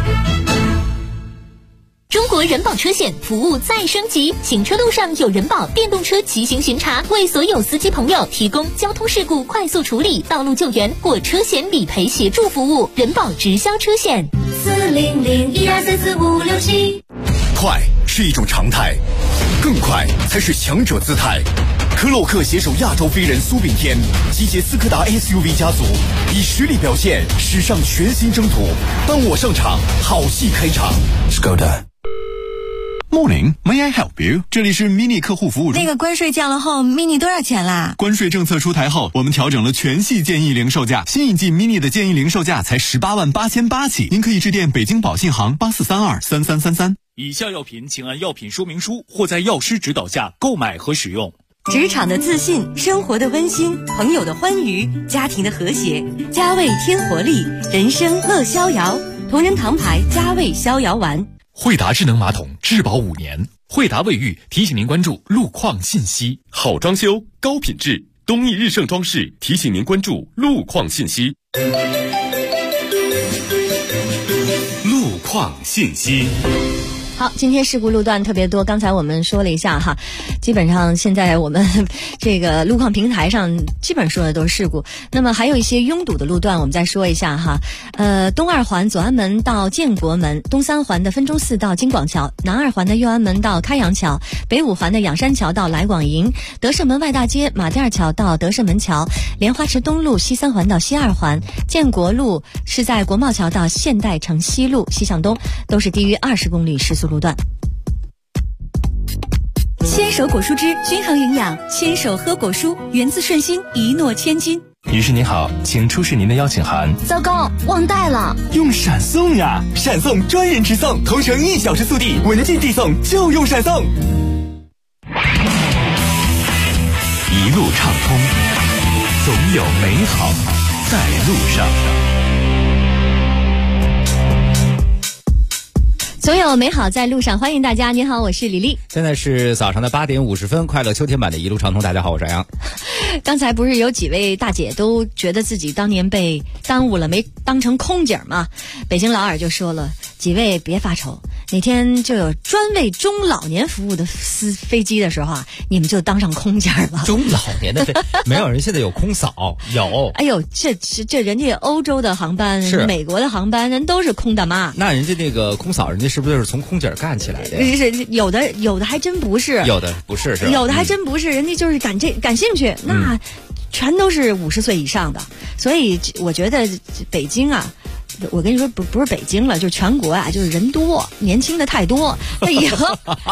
中国人保车险服务再升级，行车路上有人保电动车骑行巡查，为所有司机朋友提供交通事故快速处理、道路救援或车险理赔协助服务。人保直销车险40012344567。 快是一种常态，更快才是强者姿态。科洛克携手亚洲飞人苏炳添，集结斯柯达 SUV 家族，以实力表现史上全新征途。当我上场，好戏开场。 Skoda。Morning, may I help you？ 这里是 Mini 客户服务中。 那个关税降了后 ，Mini 多少钱啦？ 关税政策出台后，我们调整了全系建议零售价。新一季 Mini 的建议零售价才188800起，您可以致电北京保信行84323333。 以下药品请按药品说明书或在药师指导下购买和使用。 职场的自信，生活的温馨，朋友的欢愉，家庭的和谐。佳味添活力，人生乐逍遥。同仁堂牌佳味逍遥丸。 惠达智能马桶质保5年。惠达卫浴提醒您关注路况信息。 好装修，高品质，东益日盛装饰提醒您关注路况信息。路况信息。 好，今天事故路段特别多，刚才我们说了一下哈，基本上现在我们这个路况平台上基本说的都是事故。那么还有一些拥堵的路段，我们再说一下哈。东二环左安门到建国门，东三环的分钟寺到金广桥，南二环的右安门到开阳桥，北五环的仰山桥到来广营，德胜门外大街马甸桥到德胜门桥，莲花池东路西三环到西二环，建国路是在国贸桥到现代城西路西向东，都是低于20公里时速路段。 牵手果蔬汁均衡营养，牵手喝果蔬，源自顺心，一诺千金。 女士您好，请出示您的邀请函。 糟糕，忘带了。 用闪送呀，闪送专人直送，同城1小时速递，文件寄送就用闪送。 一路畅通，总有美好在路上。 所有美好在路上，欢迎大家。你好，我是李丽。 现在是早上的8点50分，快乐秋天版的一路畅通。大家好，我是杨。 刚才不是有几位大姐都觉得自己当年被耽误了，没当成空姐吗？北京老二就说了，几位别发愁，哪天就有专为中老年服务的飞机的时候啊，你们就当上空姐了。 中老年的没有人现在有空嫂，有。 哎呦，这人家欧洲的航班、美国的航班，人都是空大妈。 那人家那个空嫂，人家是不是从空姐干起来的？ 是有的还真不是， 有的不是，是吧？ 有的还真不是，人家就是感兴趣，那全都是50岁以上的。所以我觉得北京啊。我跟你说，不是北京了，就全国啊，就是人多，年轻的太多，那以后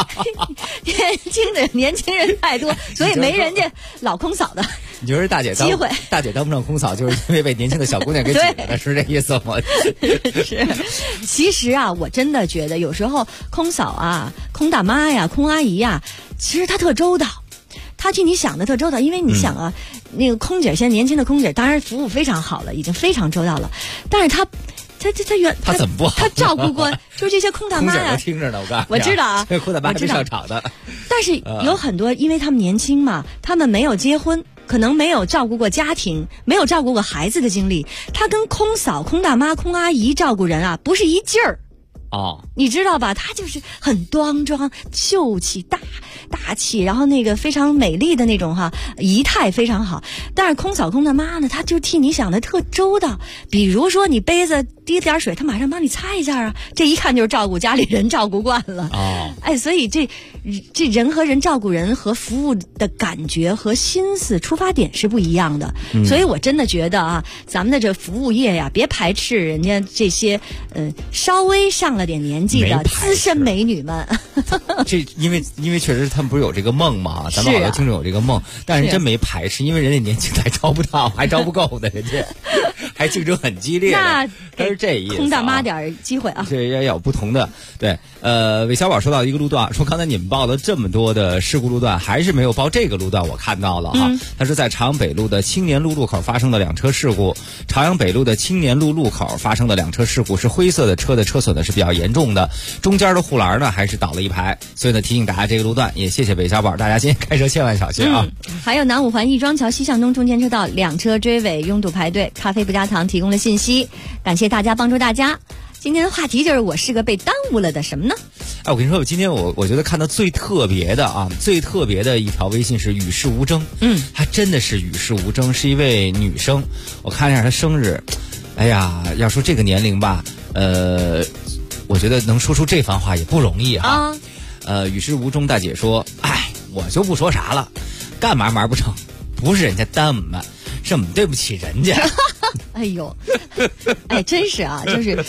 年轻人太多，所以没人家老空嫂的。 你就是大姐机会，大姐当不上空嫂，就是因为被年轻的小姑娘给挤了，是这意思吗？ 是。其实啊，我真的觉得有时候空嫂啊、空大妈呀、空阿姨呀，其实她特周到。他替你想的特周到，因为你想啊，那个空姐现在年轻的空姐当然服务非常好了，已经非常周到了，但是他怎么不好？ 他照顾过就这些空大妈呀， 空姐听着呢， 我知道啊， 空大妈还没上场的。 但是有很多，因为他们年轻嘛，他们没有结婚，可能没有照顾过家庭，没有照顾过孩子的经历，他跟空嫂、空大妈、空阿姨照顾人啊，不是一劲儿。 哦， 你知道吧？她就是很端庄、秀气、大气，然后那个非常美丽的那种仪态非常好。但是空嫂、空大妈呢，她就替你想的特周到。比如说你杯子滴点水，她马上帮你擦一下啊，这一看就是照顾家里人，照顾惯了。 哦， 哎，所以这人和人照顾人和服务的感觉和心思出发点是不一样的。所以我真的觉得啊，咱们的这服务业呀，别排斥人家这些稍微上了点年纪的资深美女们。 这因为确实他们不是有这个梦嘛，咱们好多听众有这个梦，但是真没排斥，因为人家年轻还招不到，还招不够的，人家还竞争很激烈的。 那他是这意思， 空大妈点机会啊。 这也有不同的。对，韦小宝说到一个路段，说刚才你们报了这么多的事故路段，还是没有报这个路段，我看到了哈。他是在朝阳北路的青年路路口发生的2车事故，朝阳北路的青年路路口发生的2车事故是灰色的车的车损呢是比较严重的，中间的护栏呢还是倒了一排，所以呢提醒大家这个路段，也谢谢韦小宝，大家今天开车千万小心啊。 还有南五环亦庄桥西向东中间车道2车追尾拥堵排队，咖啡不加糖提供了信息，感谢大家帮助大家。今天的话题就是我是个被耽误了的什么呢？ 哎，我跟你说，今天我觉得看到最特别的一条微信是与世无争。还真的是与世无争，是一位女生，我看一下她生日。哎呀，要说这个年龄吧，我觉得能说出这番话也不容易哈。与世无争大姐说，哎，我就不说啥了，干嘛不成，不是人家耽误们，是我们对不起人家。 哎呦，哎，真是啊，就是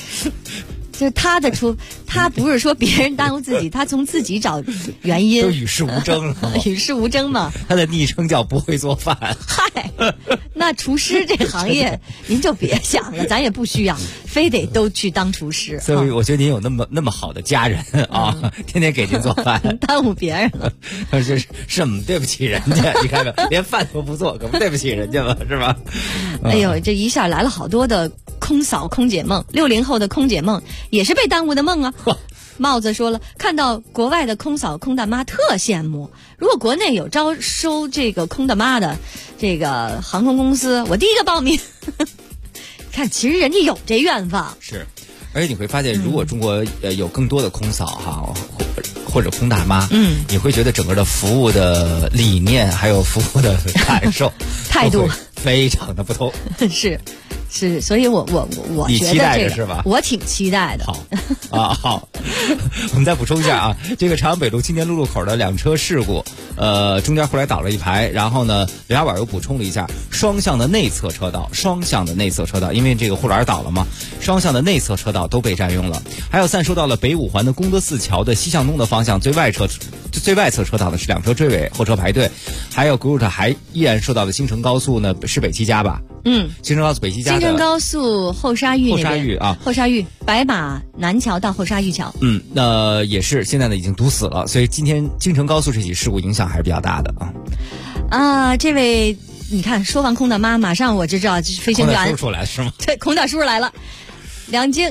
他不是说别人耽误自己，他从自己找原因。 就与世无争了。 与世无争嘛。 他的昵称叫不会做饭。 嗨，那厨师这行业您就别想了，咱也不需要非得都去当厨师。 所以我觉得您有那么好的家人啊，天天给您做饭， 耽误别人了。 是我们对不起人家，你看看连饭都不做，可不对不起人家吗？是吧？ 哎呦，这一下来了好多的空嫂空姐梦，60后的空姐梦也是被耽误的梦啊。帽子说了，看到国外的空嫂空大妈特羡慕，如果国内有招收这个空大妈的这个航空公司，我第一个报名。看，其实人家有这愿望。 是，而且你会发现，如果中国有更多的空嫂哈，或者空大妈，你会觉得整个的服务的理念还有服务的感受态度非常的不同。 是，所以我你觉得期待着是吧？ 我挺期待的。 好，我们再补充一下啊，这个朝阳北路青年路路口的2车事故，中间后来倒了一排，然后呢，韦小宝又补充了一下，双向的内侧车道，因为这个护栏倒了嘛，双向的内侧车道都被占用了。还有散收到了北五环的功德寺桥的西向东的方向，最外侧车道呢是2车追尾，后车排队。还有 Groot 还依然收到的京承高速呢是北七家吧？京承高速北七家的京承高速后沙峪那边，后沙峪白马南桥到后沙峪桥。 那也是现在呢已经堵死了，所以今天京承高速这起事故影响还是比较大的啊。 这位你看，说完空大妈，马上我就知道飞行员空大叔出来是吗？ 对，空大叔来了。两京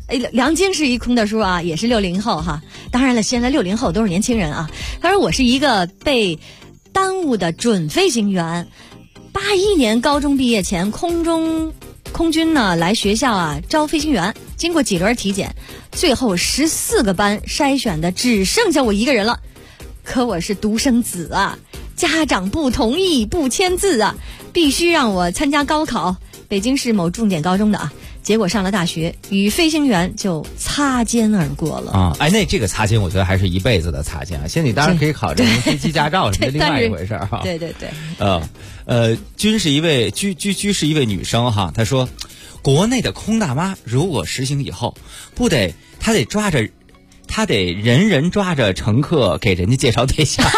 梁晶是一空的叔啊，也是60后哈。当然了，现在60后都是年轻人啊。他说我是一个被耽误的准飞行员。81年高中毕业前，空军呢来学校啊招飞行员，经过几轮体检，最后14个班筛选的只剩下我一个人了。可我是独生子啊，家长不同意不签字啊，必须让我参加高考，北京市某重点高中的啊。结果上了大学，与飞行员就擦肩而过了啊！那这个擦肩，我觉得还是一辈子的擦肩啊。现在你当然可以考这个飞机驾照，是另外一回事哈。 对对对。 居是一位女生哈，她说，国内的空大妈如果实行以后，她得人人抓着乘客给人家介绍对象。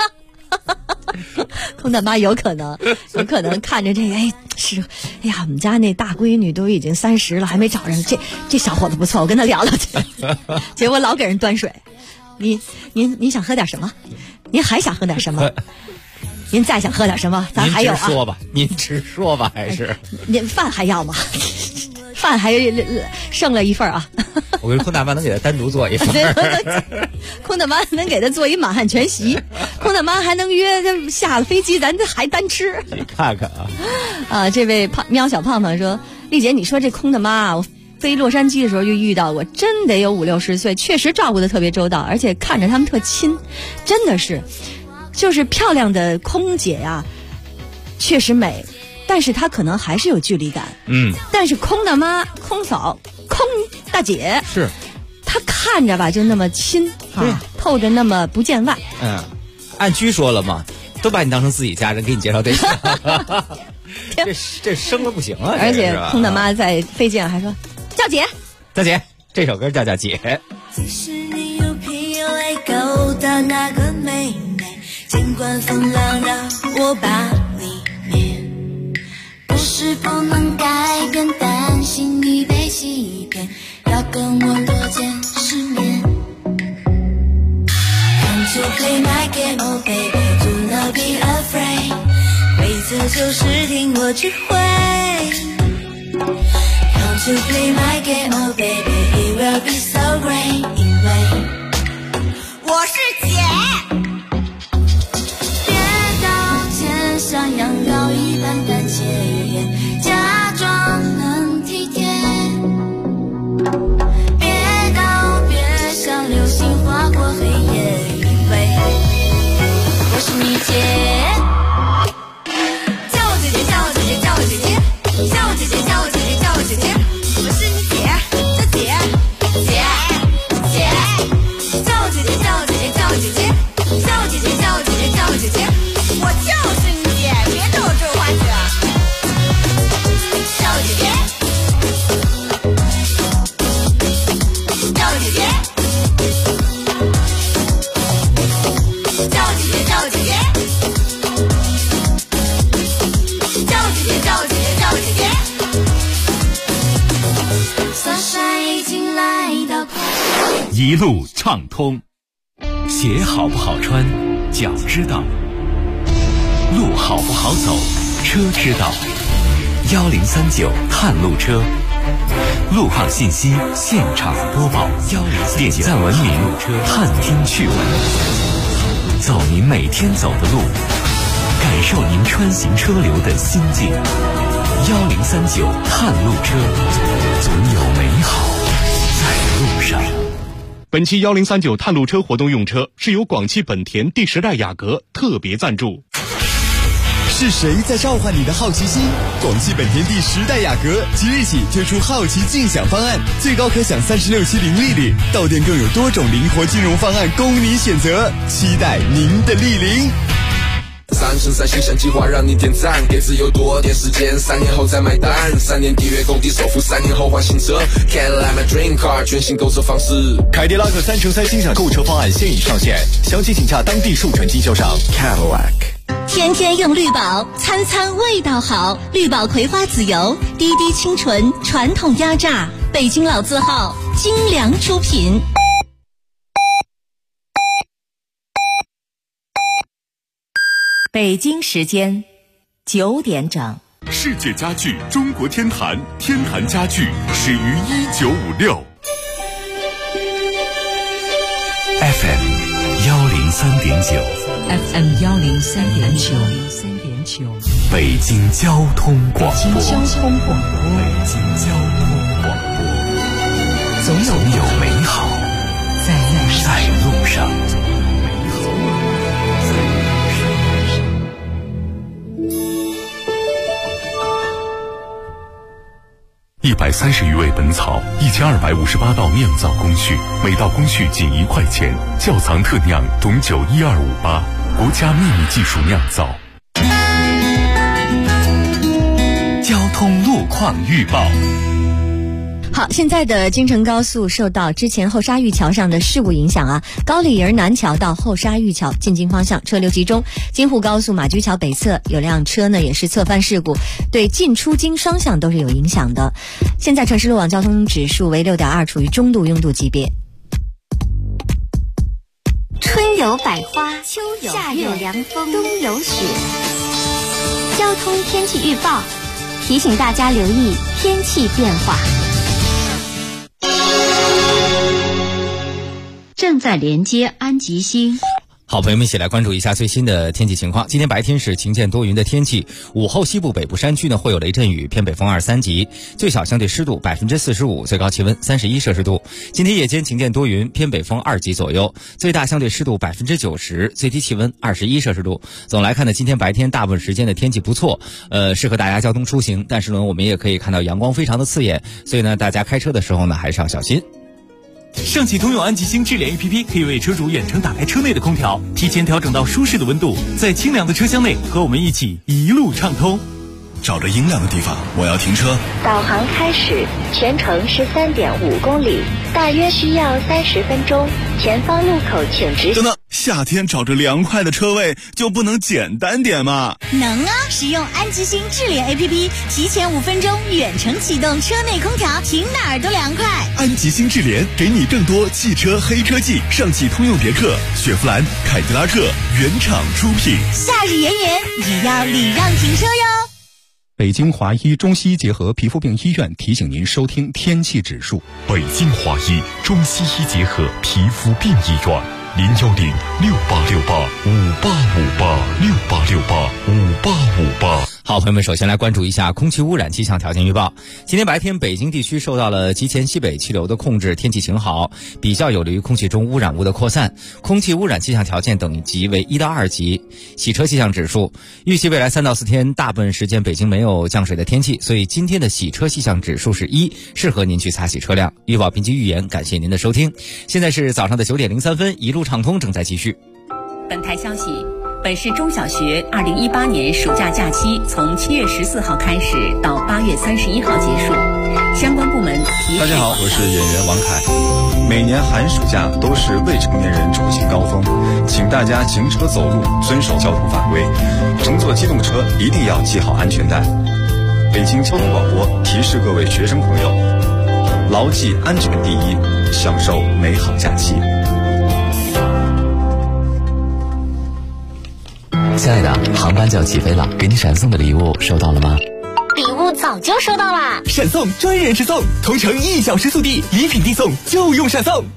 空大妈有可能看着这个，我们家那大闺女都已经30了，还没找人，这小伙子不错，我跟他聊聊去。结果老给人端水，您想喝点什么？您还想喝点什么？您再想喝点什么？咱还有啊。 您直说吧，还是您饭还要吗？饭还剩了一份啊！ 我跟空大妈能给他单独做一份。 空大妈能给他做一满汉全席，空大妈还能约下了飞机咱还单吃。 你看看啊！ 这位喵小胖胖说：“丽姐，你说这空大妈，我飞洛杉矶的时候就遇到过，真得有50-60岁，确实照顾得特别周到，而且看着他们特亲，真的是，就是漂亮的空姐呀，确实美。”但是她可能还是有距离感，但是空大妈、空嫂、空大姐是， 她看着吧就那么亲啊，透着那么不见外。 按居说了嘛，都把你当成自己家人，给你介绍对象，这生了不行啊！ 而且空大妈在飞机上还说：“叫姐， 叫姐。”这首歌叫姐。 即使你有 PUA 勾搭那个妹妹，尽管风浪让我把你灭。不是不能改变，担心你被欺骗，要跟我多见世面。Come to play my game, oh baby, do not be afraid。规则就是听我指挥。Come to play my game, oh baby, it will be so great。因为我是姐。别道歉，像羊羔一般胆怯。假装能体贴，别像流星划过黑夜，因为我是你姐。叫我姐姐，叫我姐姐，叫我姐姐，叫我姐姐，叫我姐姐，叫我姐姐，我是你姐，叫姐，叫我姐姐，叫我姐姐，叫我姐姐，叫我姐姐，叫我姐姐，叫我姐姐，我就是你姐，别跟我这话去。叫姐姐，叫姐姐，叫姐姐，叫姐姐，叫姐姐，叫姐姐，叫姐姐。sunshine已经来到， 一路畅通。鞋好不好穿，脚知道；路好不好走，车知道。1039探路车，路况信息现场播报，1039点赞文明，探听趣闻，走您每天走的路，感受您穿行车流的心境。1039探路车，总有美好在路上。 本期1039探路车活动用车是由广汽本田第10代雅阁特别赞助。 是谁在召唤你的好奇心？广汽本田第10代雅阁即日起推出好奇竞享方案，最高可享36期零利率，到店更有多种灵活金融方案供你选择，期待您的莅临。 3乘3形象计划让你点赞，给自由多点时间，3年后再买单，3年抵约购地首付，3年后换新车 Cadillac my dream car 全新购车方式。 凯迪拉克3乘3欣赏购车方案现已上线，详情请洽当地授权经销商 Cadillac。 天天用绿宝，餐餐味道好。绿宝葵花籽油，滴滴清纯，传统压榨，北京老字号，精良出品。 北京时间9点整。 世界家具中国天坛，天坛家具始于1956。 FM 103.9，北京交通广播，北京交通广播，总有美好在路上。130余味本草，1258道酿造工序，每道工序仅1块钱。窖藏特酿董酒12588，国家秘密技术酿造。交通路况预报。 好，现在的京承高速受到之前后沙峪桥上的事故影响啊，高丽营南桥到后沙峪桥进京方向车流集中。京沪高速马驹桥北侧有辆车呢也是侧翻事故，对进出京双向都是有影响的。现在城市路网交通指数为6.2，处于中度拥堵级别。 春有百花，秋有夏有凉风，冬有雪。交通天气预报提醒大家留意天气变化。 正在连接安吉星。 好，朋友们一起来关注一下最新的天气情况。今天白天是晴间多云的天气，午后西部北部山区呢会有雷阵雨，偏北风2、3级，最小相对湿度45%，最高气温31摄氏度。今天夜间晴间多云，偏北风2级左右，最大相对湿度90%，最低气温21摄氏度。总来看呢，今天白天大部分时间的天气不错，适合大家交通出行，但是呢我们也可以看到阳光非常的刺眼，所以呢大家开车的时候呢还是要小心。 上汽通用安吉星智联 APP 可以为车主远程打开车内的空调，提前调整到舒适的温度，在清凉的车厢内和我们一起一路畅通。 找着阴凉的地方，我要停车。 导航开始，全程13.5公里，大约需要30分钟。前方路口请直行。 等等，夏天找着凉快的车位就不能简单点吗？ 能啊！使用安吉星智联 APP， 提前5分钟远程启动车内空调，停哪儿都凉快。 安吉星智联给你更多汽车黑科技，上汽通用别克、雪佛兰、凯迪拉克原厂出品。 夏日炎炎，也要礼让停车哟。 北京华医中西医结合皮肤病医院提醒您收听天气指数。 北京华医中西医结合皮肤病医院，0106868585858，668685858。 好，朋友们，首先来关注一下空气污染气象条件预报。今天白天，北京地区受到了极前西北气流的控制，天气晴好，比较有利于空气中污染物的扩散。空气污染气象条件等级为1到2级。洗车气象指数，预计未来3到4天大部分时间北京没有降水的天气，所以今天的洗车气象指数是1，适合您去擦洗车辆。预报并及预言，感谢您的收听。现在是早上的9点03分，一路畅通正在继续。 本台消息，本市中小学2018年暑假假期从7月14号开始到8月31号结束，相关部门提示。 大家好，我是演员王凯。每年寒暑假都是未成年人出行高峰，请大家行车走路遵守交通法规，乘坐机动车一定要系好安全带。北京交通广播提示各位学生朋友，牢记安全第一，享受美好假期。 亲爱的，航班就要起飞了，给你闪送的礼物收到了吗？ 礼物早就收到啦， 闪送专人直送，同城1小时速递，礼品递送就用闪送。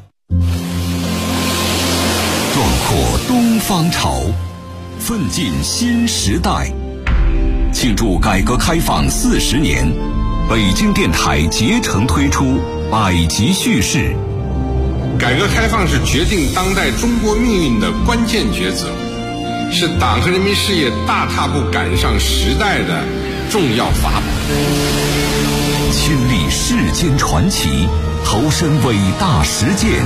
壮阔东方潮，奋进新时代。庆祝改革开放40年，北京电台竭诚推出百集叙事。 改革开放是决定当代中国命运的关键抉择，是党和人民事业大踏步赶上时代的重要法宝。 亲历世间传奇，投身伟大实践，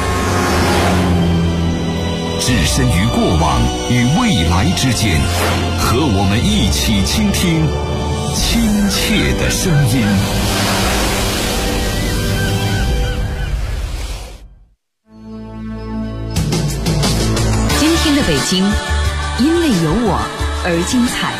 置身于过往与未来之间，和我们一起倾听亲切的声音。 今天的北京，因为有我而精彩。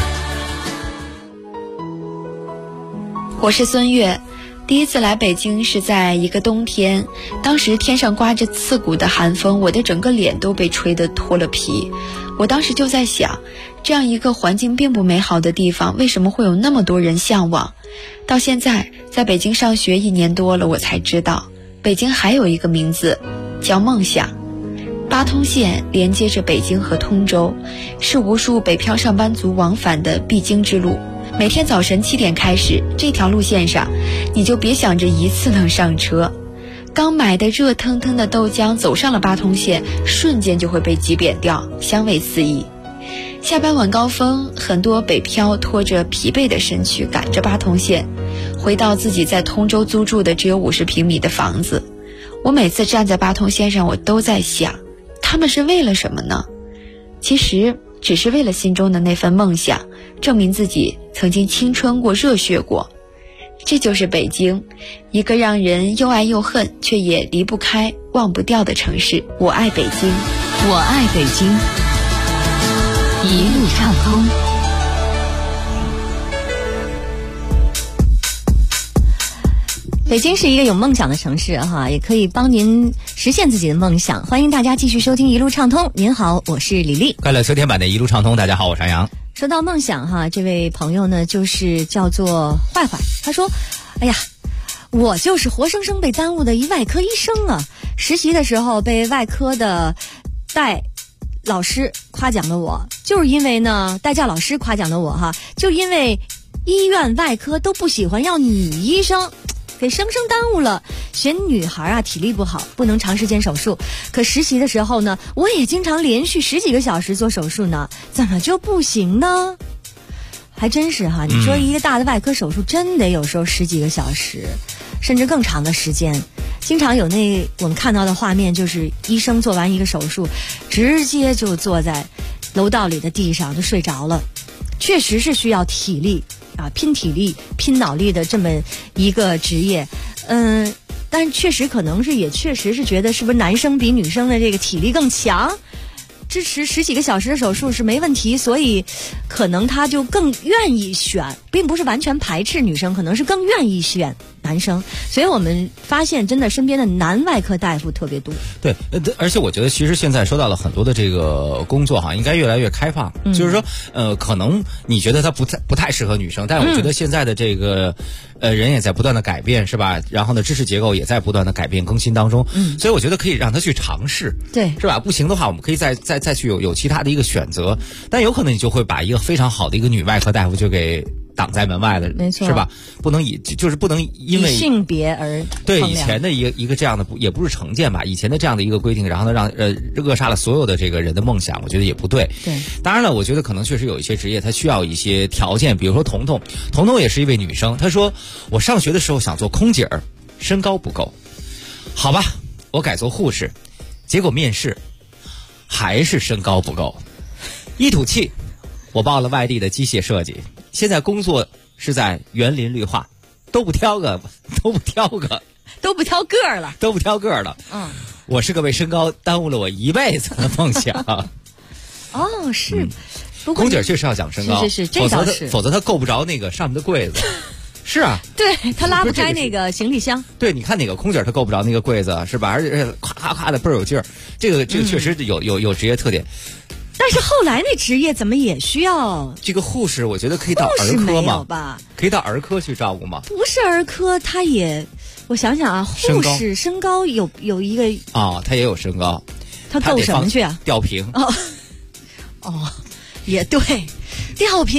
我是孙悦，第一次来北京是在一个冬天，当时天上刮着刺骨的寒风，我的整个脸都被吹得脱了皮。我当时就在想，这样一个环境并不美好的地方，为什么会有那么多人向往？到现在在北京上学1年多了，我才知道北京还有一个名字叫梦想。 八通线连接着北京和通州，是无数北漂上班族往返的必经之路。每天早晨7点开始，这条路线上，你就别想着一次能上车。刚买的热腾腾的豆浆走上了八通线，瞬间就会被挤扁掉，香味四溢。下班晚高峰，很多北漂拖着疲惫的身躯赶着八通线，回到自己在通州租住的只有50平米的房子。我每次站在八通线上，我都在想，他们是为了什么呢？其实只是为了心中的那份梦想，证明自己曾经青春过、热血过。这就是北京，一个让人又爱又恨，却也离不开、忘不掉的城市。我爱北京， 我爱北京，一路畅通。 北京是一个有梦想的城市哈，也可以帮您实现自己的梦想。欢迎大家继续收听一路畅通。您好，我是李丽。 快乐秋天版的一路畅通，大家好，我是杨洋。 说到梦想哈，这位朋友呢就是叫做坏坏，他说：“哎呀，我就是活生生被耽误的一外科医生啊！实习的时候被外科的代老师夸奖的我，就是因为呢代教老师夸奖的我哈，就因为医院外科都不喜欢要女医生。”给生生耽误了，嫌女孩啊体力不好，不能长时间手术。可实习的时候呢，我也经常连续10几个小时做手术呢，怎么就不行呢？还真是哈，你说一个大的外科手术真得有时候10几个小时，甚至更长的时间。经常有我们看到的画面，就是医生做完一个手术，直接就坐在楼道里的地上就睡着了，确实是需要体力。拼体力、拼脑力的这么一个职业，但确实可能是也确实是觉得是不是男生比女生的这个体力更强，支持10几个小时的手术是没问题，所以可能他就更愿意选，并不是完全排斥女生，可能是更愿意选男生。所以我们发现真的身边的男外科大夫特别多。 对，而且我觉得其实现在收到了很多的这个工作哈，应该越来越开放。就是说可能你觉得他不太适合女生，但我觉得现在的这个人也在不断的改变，是吧？然后呢，知识结构也在不断的改变更新当中。所以我觉得可以让他去尝试， 对， 是吧？不行的话，我们可以再去有其他的一个选择，但有可能你就会把一个非常好的一个女外科大夫就给挡在门外了， 没错， 是吧？不能就是不能因为性别而对以前的一个这样的也不是成见吧，以前的这样的一个规定，然后呢让扼杀了所有的这个人的梦想，我觉得也不对。 对， 当然了，我觉得可能确实有一些职业它需要一些条件，比如说彤彤也是一位女生，她说我上学的时候想做空姐儿，身高不够，好吧，我改做护士，结果面试还是身高不够，一吐气，我报了外地的机械设计，现在工作是在园林绿化，都不挑个儿了。我是个被身高耽误了我一辈子的梦想。 哦，是， 空姐确实要讲身高， 是，这倒是， 否则他够不着那个上面的柜子。是啊， 对，他拉不开那个行李箱。 对，你看哪个空姐他够不着那个柜子，是吧？而且咔咔的倍儿有劲儿，这个确实有职业特点。 但是后来那职业怎么也需要这个护士？我觉得可以到儿科吗？ 吧？ 可以到儿科去照顾吗？ 不是儿科，他也，我想想啊，护士身高有一个他也有身高， 他够什么去啊？ 吊瓶也对，吊瓶，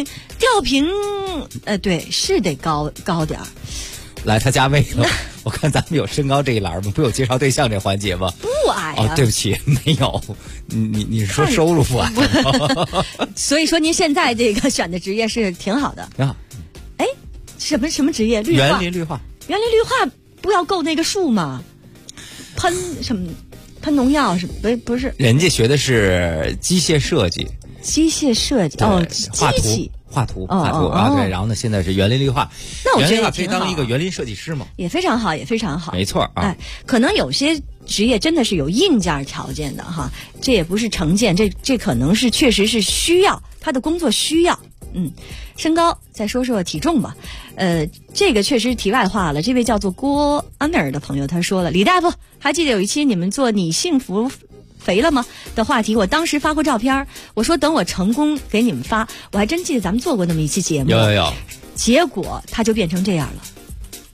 对，是得高点儿。 来，他加位了。我看咱们有身高这一栏吗？不有介绍对象这环节吗？ 不矮啊。 对不起，没有。你是说收入不矮吗？ 所以说您现在这个选的职业是挺好的。 挺好。 哎，什么职业？ 园林绿化。 园林绿化不要够那个数吗？喷什么？喷农药是不是？ 人家学的是机械设计。 机械设计画图啊，对，然后呢，现在是园林绿化， 那我觉得园林绿化可以当一个园林设计师嘛， 也非常好，也非常好， 没错啊。 可能有些职业真的是有硬件条件的哈，这也不是成见，这可能是确实是需要他的工作需要。身高，再说说体重吧。这个确实题外话了。这位叫做郭安尔的朋友他说了，李大夫还记得有一期你们做你幸福肥了吗的话题，我当时发过照片，我说等我成功给你们发，我还真记得咱们做过那么一期节目。 有。 结果他就变成这样了。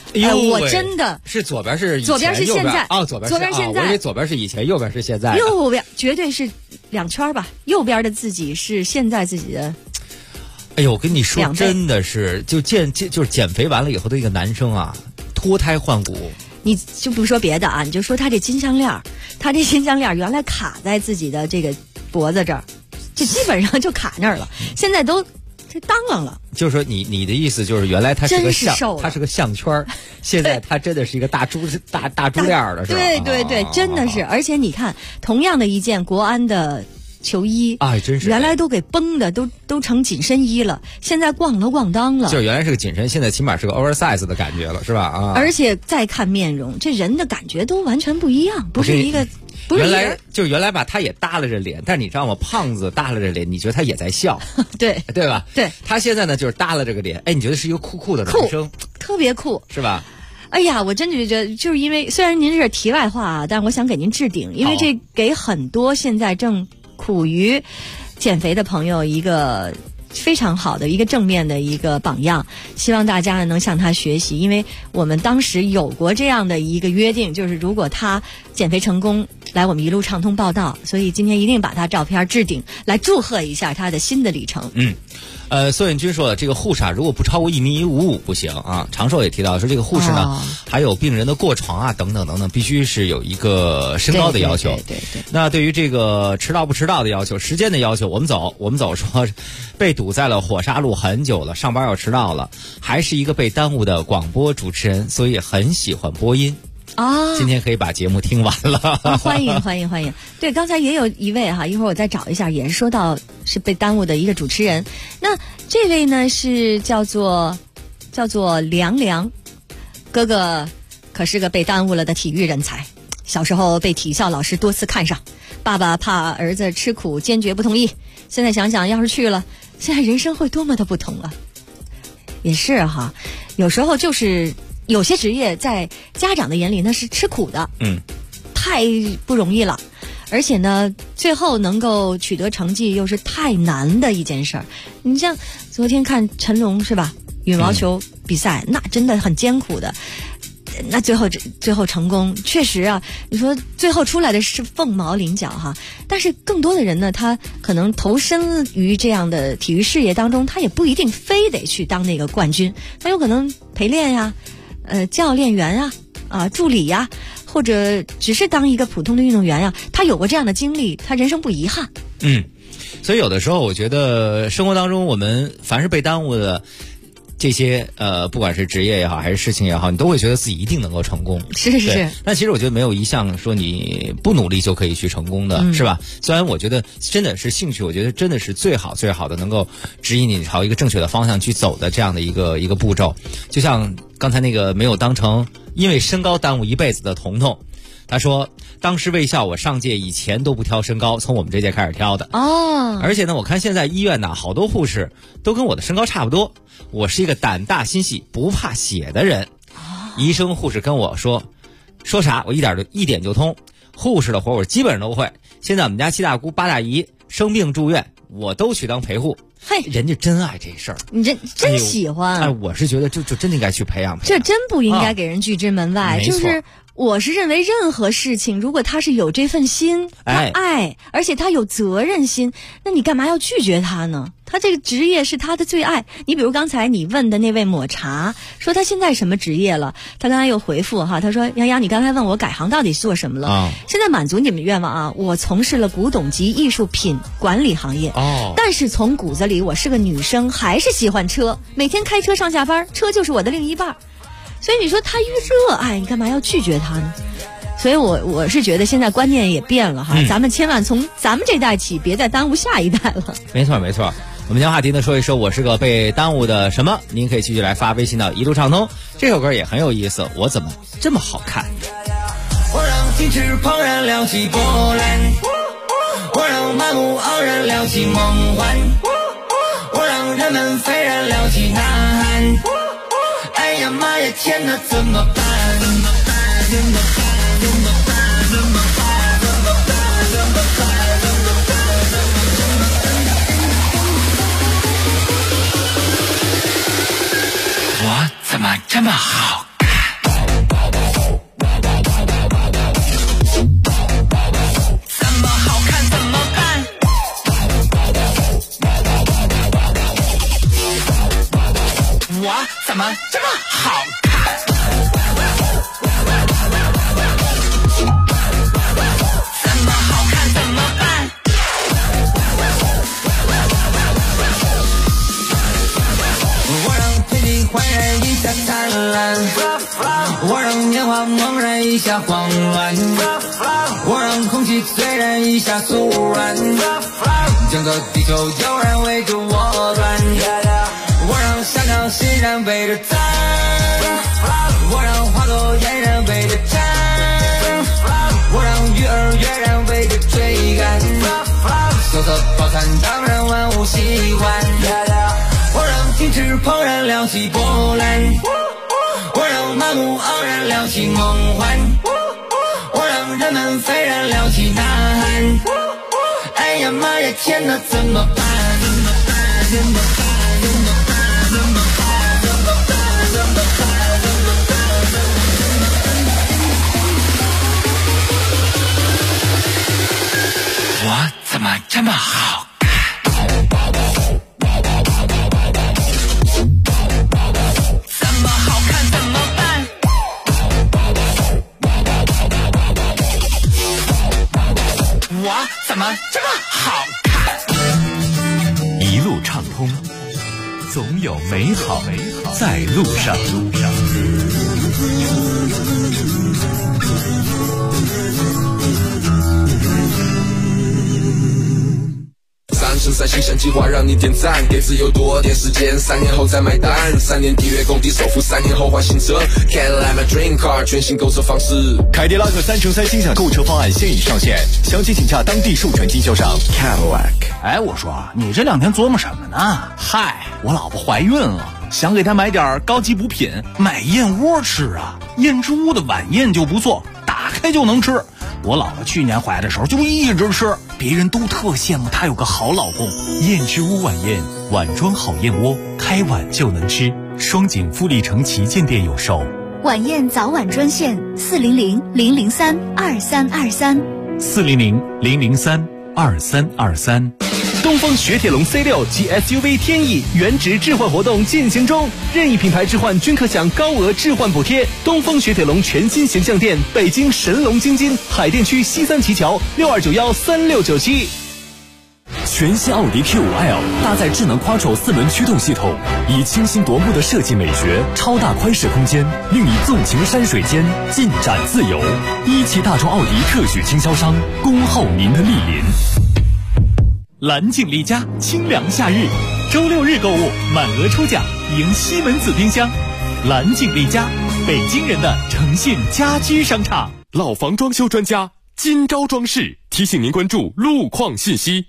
我真的是左边是以前左边是现在哦，左边现在， 我以为左边是以前，右边是现在。 右边绝对是2圈吧，右边的自己是现在自己的。 哎呦，我跟你说，真的是就是减肥完了以后的一个男生啊，脱胎换骨。 你就不说别的啊，你就说他这金项链，他这金项链原来卡在自己的这个脖子这儿，就基本上就卡那儿了，现在都这当啷了。 就是说你的意思就是原来它是个项圈，现在它真的是一个大珠链了，是吧？ 对，真的是。而且你看，同样的一件国安的球衣， 哎，真是原来都给绷的都成紧身衣了，现在咣当了。 就是原来是个紧身，现在起码是个 oversize 的感觉了，是吧？啊！ 而且再看面容，这人的感觉都完全不一样，不是一个。 原来吧，他也耷拉着脸，但是你知道吗？胖子耷拉着脸，你觉得他也在笑， 对吧？ 对， 他现在呢就是耷拉着个脸，哎，你觉得是一个酷的男生， 特别酷， 是吧？ 哎呀，我真的觉得，就是因为虽然您是题外话啊，但是我想给您置顶，因为这给很多现在正苦于减肥的朋友一个非常好的一个正面的一个榜样，希望大家呢能向他学习，因为我们当时有过这样的一个约定，就是如果他减肥成功来我们一路畅通报道，所以今天一定把他照片置顶，来祝贺一下他的新的里程。 宋彦军说了，这个护士啊，如果不超过1.55米不行啊。长寿也提到说，这个护士呢，还有病人的过床啊，等等，必须是有一个身高的要求。 对。 那对于这个迟到不迟到的要求，时间的要求，我们走说被堵在了火沙路很久了，上班要迟到了，还是一个被耽误的广播主持人，所以很喜欢播音。今天可以把节目听完了。 欢迎。对，刚才也有一位哈，一会儿我再找一下，也是说到是被耽误的一个主持人。那这位呢是叫做梁哥哥，可是个被耽误了的体育人才。小时候被体校老师多次看上，爸爸怕儿子吃苦，坚决不同意。现在想想，要是去了，现在人生会多么的不同啊！也是哈，有时候就是有些职业在家长的眼里那是吃苦的，太不容易了，而且呢，最后能够取得成绩又是太难的一件事儿。你像昨天看陈龙是吧？羽毛球比赛，那真的很艰苦的。那最后成功，确实啊，你说最后出来的是凤毛麟角哈。但是更多的人呢，他可能投身于这样的体育事业当中，他也不一定非得去当那个冠军，他有可能陪练呀，教练员啊，助理呀，或者只是当一个普通的运动员呀，他有过这样的经历，他人生不遗憾。 所以有的时候我觉得生活当中我们凡是被耽误的这些不管是职业也好还是事情也好，你都会觉得自己一定能够成功。 是。 但其实我觉得没有一项说你不努力就可以去成功的，是吧？虽然我觉得真的是兴趣，我觉得真的是最好的能够指引你朝一个正确的方向去走的这样的一个步骤。就像刚才那个没有当成因为身高耽误一辈子的彤彤，他说当时卫校我上届以前都不挑身高，从我们这届开始挑的。而且呢，我看现在医院呢好多护士都跟我的身高差不多。我是一个胆大心细不怕血的人。医生护士跟我说啥我一点就通，护士的活我基本上都会。现在我们家7大姑8大姨生病住院，我都去当陪护。人家真爱这事儿， 你真喜欢。 我是觉得就真的应该去培养。 这真不应该给人拒之门外。就是我是认为任何事情，如果他是有这份心，他爱，而且他有责任心，那你干嘛要拒绝他呢？他这个职业是他的最爱。你比如刚才你问的那位抹茶，说他现在什么职业了？他刚才又回复哈，他说杨洋，你刚才问我改行到底做什么了？现在满足你们愿望啊，我从事了古董级艺术品管理行业。但是从骨子里我是个女生，还是喜欢车，每天开车上下班，车就是我的另一半。所以你说他越热爱，你干嘛要拒绝他呢？所以我是觉得现在观念也变了哈，咱们千万从咱们这代起，别再耽误下一代了。 没错。我们将话题呢说一说我是个被耽误的什么，您可以继续来发微信到一路畅通。这首歌也很有意思，我怎么这么好看？ 我让金翅庞然撩起波澜，我让满目傲然撩起梦幻，我让人们斐然撩起呐喊。哎呀妈呀天哪，怎么办？我怎么这么好看？ 下慌乱，我让空气虽然一下酥软，整个地球有人围着我转，我让香港欣然围着赞，我让花朵嫣然围着站，我让鱼儿跃然围着追赶，秀色饱餐当然万物喜欢，我让停止怦然亮起波澜，我让麻木昂然亮起梦幻，我让人们飞然亮起呐喊，哎呀妈呀天哪怎么办怎么办怎么办怎么办怎么办怎么办怎么办怎么办我怎么这么好我怎么这么好看？ 一路畅通，总有美好在路上。 3生3行计划让你点赞，给自由多点时间，3年后再买单，3年抵月供地首付，3年后换新车 Cadillac my dream car 全新购车方式。 凯迪拉克3乘3心想购车方案现已上线，详情请洽当地授权经销商 Cadillac。 哎，我说你这2天琢磨什么呢？嗨，我老婆怀孕了，想给她买点高级补品，买燕窝吃啊。燕之屋的晚宴就不错，打开就能吃。我老婆去年怀的时候就一直吃，别人都特羡慕她有个好老公。 燕之屋晚宴，碗装好燕窝，开碗就能吃。双井富力城旗舰店有售。 晚宴早晚专线400-003-2323 400-003-2323。 东风雪铁龙 C6 及 SUV 天翼原值置换活动进行中，任意品牌置换均可享高额置换补贴。东风雪铁龙全新形象店，北京神龙京津海淀区西三旗桥62913697。 全新奥迪 Q5L 搭载智能 Quattro 4轮驱动系统，以清新夺目的设计美学、超大宽适空间，令你纵情山水间，尽展自由。一汽大众奥迪特许经销商，恭候您的莅临。 蓝景丽家清凉夏日，周6日购物满额抽奖，赢西门子冰箱。蓝景丽家，北京人的诚信家居商场。 老房装修专家金招装饰提醒您关注路况信息。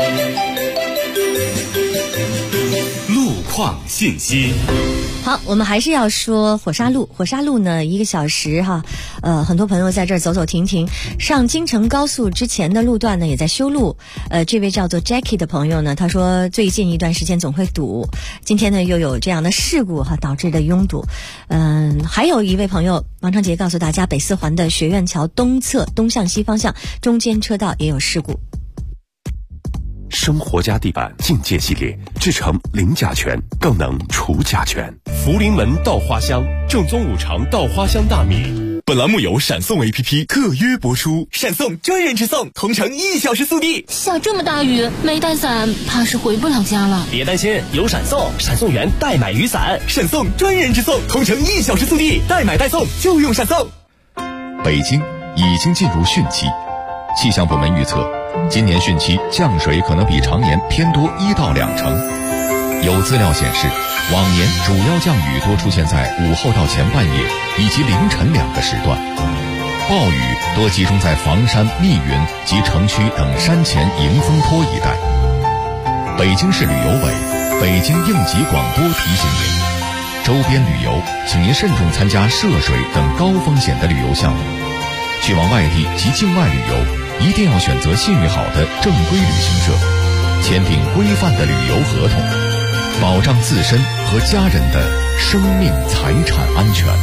路况信息。 好，我们还是要说火沙路。火沙路呢，1个小时哈，很多朋友在这儿走走停停。上京承高速之前的路段呢，也在修路。这位叫做 Jackie 的朋友呢，他说最近一段时间总会堵，今天呢又有这样的事故哈，导致的拥堵。还有一位朋友王长杰告诉大家，北4环的学院桥东侧东向西方向中间车道也有事故。 生活家地板境界系列制成零甲醛，更能除甲醛。福临门稻花香正宗5常稻花香大米。本栏目由闪送 APP 特约播出。 闪送专人直送，同城1小时速递。 下这么大雨，没带伞，怕是回不了家了。 别担心，有闪送，闪送员代买雨伞。闪送专人直送，同城1小时速递，代买代送就用闪送。 北京已经进入汛期，气象部门预测，今年汛期降水可能比常年偏多1到2成。有资料显示，往年主要降雨多出现在午后到前半夜以及凌晨2个时段，暴雨多集中在房山、密云及城区等山前迎风坡一带。北京市旅游委、北京应急广播提醒您，周边旅游请您慎重参加涉水等高风险的旅游项目。去往外地及境外旅游，一定要选择信誉好的正规旅行社，签订规范的旅游合同，保障自身和家人的生命财产安全。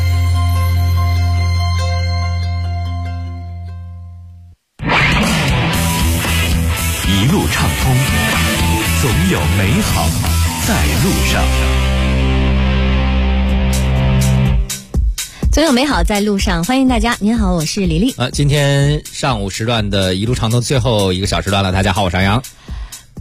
一路畅通，总有美好在路上。 总有美好在路上，欢迎大家。您好，我是李丽。 今天上午时段的一路畅通最后1个小时段了。大家好，我是杨洋。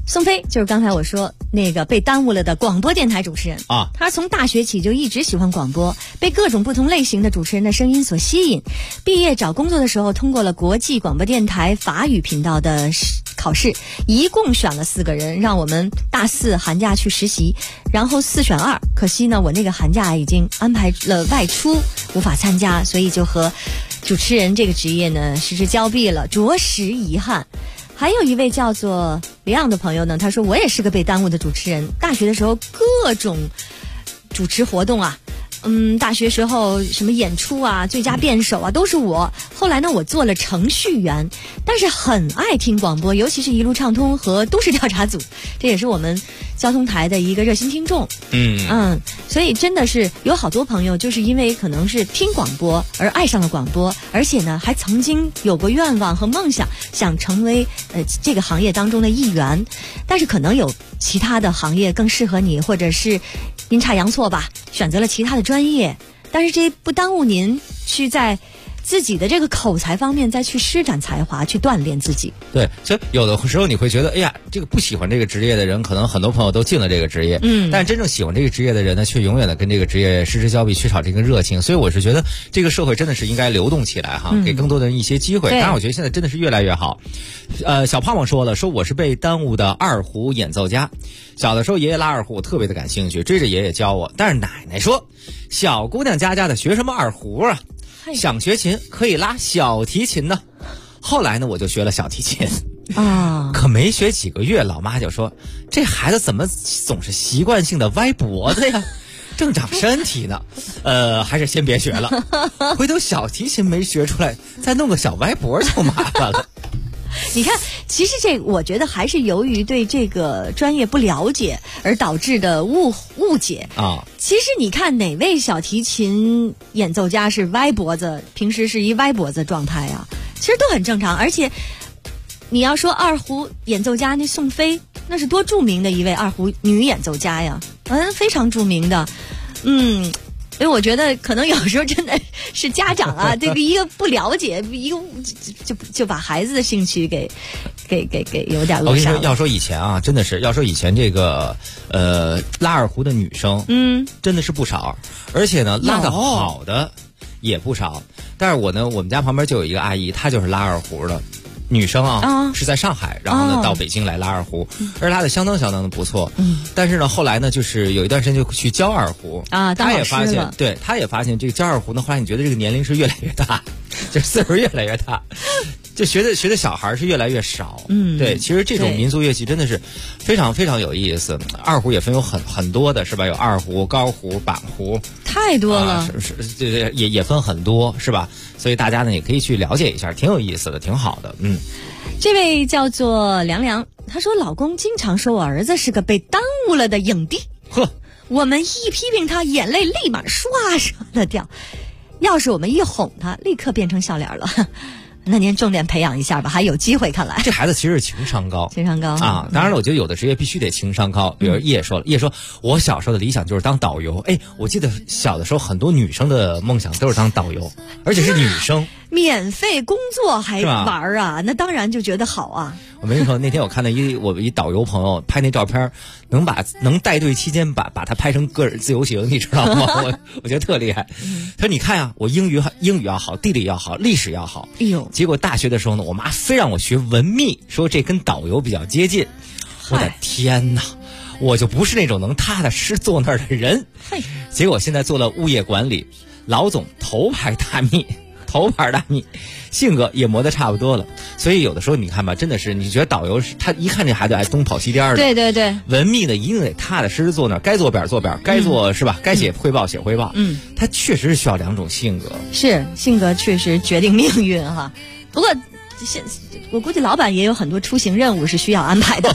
宋飞就是刚才我说那个被耽误了的广播电台主持人啊， 他从大学起就一直喜欢广播，被各种不同类型的主持人的声音所吸引。毕业找工作的时候，通过了国际广播电台法语频道的考试，一共选了4个人，让我们大4寒假去实习，然后4选2。可惜呢，我那个寒假已经安排了外出，无法参加，所以就和主持人这个职业呢失之交臂了，着实遗憾。还有一位叫做李昂的朋友呢，他说我也是个被耽误的主持人，大学的时候各种主持活动啊，大学时候什么演出啊、最佳辩手啊都是我。后来呢，我做了程序员，但是很爱听广播，尤其是一路畅通和都市调查组，这也是我们交通台的一个热心听众。所以真的是有好多朋友就是因为可能是听广播而爱上了广播，而且呢还曾经有过愿望和梦想，想成为这个行业当中的一员，但是可能有其他的行业更适合你，或者是阴差阳错吧，选择了其他的专业，但是这不耽误您去在自己的这个口才方面再去施展才华，去锻炼自己。 对，所以有的时候你会觉得，哎呀，这个不喜欢这个职业的人，可能很多朋友都进了这个职业，但真正喜欢这个职业的人呢，却永远的跟这个职业失之交臂，缺少这个热情。所以我是觉得，这个社会真的是应该流动起来哈，给更多的人一些机会。当然，我觉得现在真的是越来越好。小胖胖说了，说我是被耽误的二胡演奏家。小的时候爷爷拉二胡，我特别的感兴趣，追着爷爷教我。但是奶奶说，小姑娘家的学什么二胡啊？想学琴可以拉小提琴呢。后来呢，我就学了小提琴啊， 可没学几个月，老妈就说这孩子怎么总是习惯性的歪脖子呀，正长身体呢，还是先别学了。回头小提琴没学出来，再弄个小歪脖就麻烦了。 你看，其实我觉得还是由于对这个专业不了解而导致的误解啊。 其实你看哪位小提琴演奏家是歪脖子，平时是一歪脖子状态啊，其实都很正常。而且你要说二胡演奏家那宋飞，那是多著名的一位二胡女演奏家呀，非常著名的。所以我觉得可能有时候真的是家长啊，这个一个不了解，一个就把孩子的兴趣给有点扼杀了。我跟你说， 要说以前啊，真的是要说以前这个拉二胡的女生，真的是不少，而且呢拉得好的也不少。但是我们家旁边就有一个阿姨，她就是拉二胡的。女生啊，是在上海，然后呢到北京来拉二胡，而拉的相当的不错。但是呢，后来呢，就是有一段时间就去教二胡啊， 当老师了。 他也发现这个教二胡呢，后来你觉得这个年龄是越来越大，就岁数越来越大，就学的小孩是越来越少。对，其实这种民族乐器真的是非常非常有意思。二胡也分有很多的是吧？有二胡、高胡、板胡， 太多了。 也分很多是吧？所以大家呢也可以去了解一下，挺有意思的，挺好的。 这位叫做凉凉，他说老公经常说我儿子是个被耽误了的影帝。我们一批评他，眼泪立马唰唰的掉。要是我们一哄他，立刻变成笑脸了。那您重点培养一下吧，还有机会。看来这孩子其实是情商高， 情商高啊！当然了，我觉得有的职业必须得情商高。比如叶说我小时候的理想就是当导游。我记得小的时候很多女生的梦想都是当导游，而且是女生， 免费工作还玩啊，那当然就觉得好啊。 我跟你说，那天我看到我一导游朋友拍那照片，能带队期间把他拍成个人自由行，你知道吗？我觉得特厉害。他说你看啊，我英语要好，地理要好，历史要好。 哎呦， 结果大学的时候呢，我妈非让我学文秘，说这跟导游比较接近。我的天哪，我就不是那种能踏踏实坐那儿的人。结果现在做了物业管理，老总头牌大秘，性格也磨得差不多了。所以有的时候你看吧，真的是你觉得导游是他一看这孩子爱东跑西颠的， 对对对， 文秘的一定得踏踏实实坐那儿，该做表做表，该做是吧？该写汇报写汇报。他确实是需要两种性格， 是性格确实决定命运哈。不过我估计老板也有很多出行任务是需要安排的。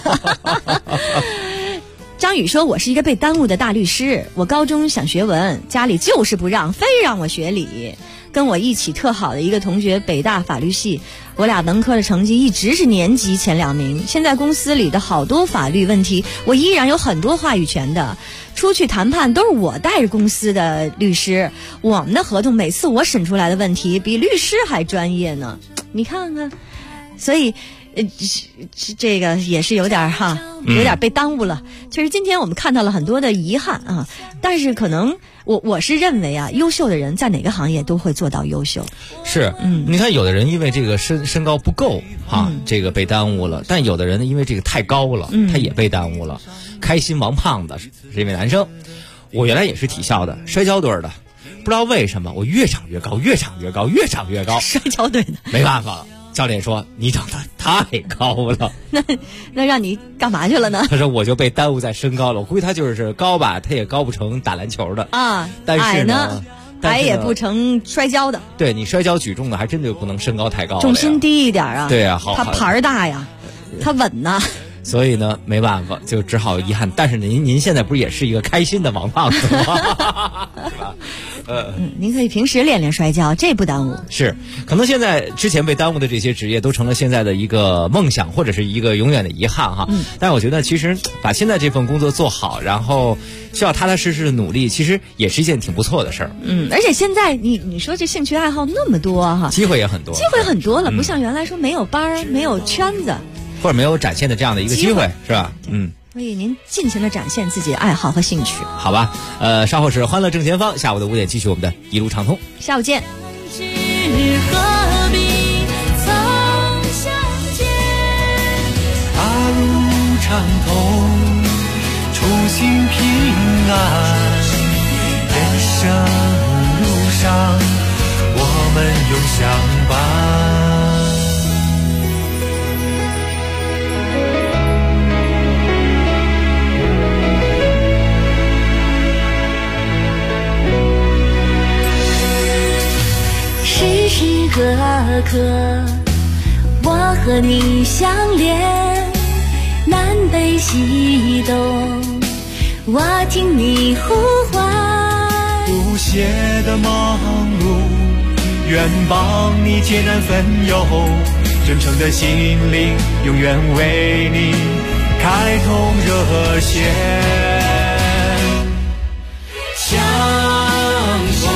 张宇说，我是一个被耽误的大律师，我高中想学文，家里就是不让，非让我学理。跟我一起特好的一个同学，北大法律系，我俩文科的成绩一直是年级前2名。现在公司里的好多法律问题，我依然有很多话语权的。出去谈判都是我带着公司的律师，我们的合同每次我审出来的问题比律师还专业呢。你看看， 所以。这个也是有点有点被耽误了。其实今天我们看到了很多的遗憾啊，但是可能我是认为啊，优秀的人在哪个行业都会做到优秀。 是，你看有的人因为这个身高不够这个被耽误了，但有的人呢因为这个太高了，他也被耽误了。开心王胖子是一位男生，我原来也是体校的，摔跤队的，不知道为什么我越长越高，越长越高，越长越高。 摔跤队的， 没办法了。教练说你长得太高了， 那让你干嘛去了呢？ 他说我就被耽误在身高了。我估计他就是高吧，他也高不成打篮球的啊。 但是呢， 矮也不成摔跤的。 对，你摔跤举重的还真的不能身高太高了， 重心低一点啊。 对啊， 他牌儿大呀，他稳呐。 所以呢，没办法，就只好遗憾。但是您现在不是也是一个开心的王胖子吗？对吧？ 您可以平时练练摔跤，这不耽误。 是，可能现在之前被耽误的这些职业都成了现在的一个梦想，或者是一个永远的遗憾哈。但是我觉得其实把现在这份工作做好，然后需要踏踏实实的努力，其实也是一件挺不错的事儿。 而且现在你说这兴趣爱好那么多哈， 机会也很多， 机会很多了，不像原来说没有班儿，没有圈子。 或者没有展现的这样的一个机会是吧？ 所以您尽情的展现自己的爱好和兴趣。 好吧，稍后是欢乐正前方，下午的5点继续我们的一路畅通。 下午见。 大路畅通，初心平安，人生路上我们永相伴。 时时刻刻我和你相连，南北西东我听你呼唤， 不懈的忙碌愿帮你解难分忧，真诚的心灵永远为你开通热线。相逢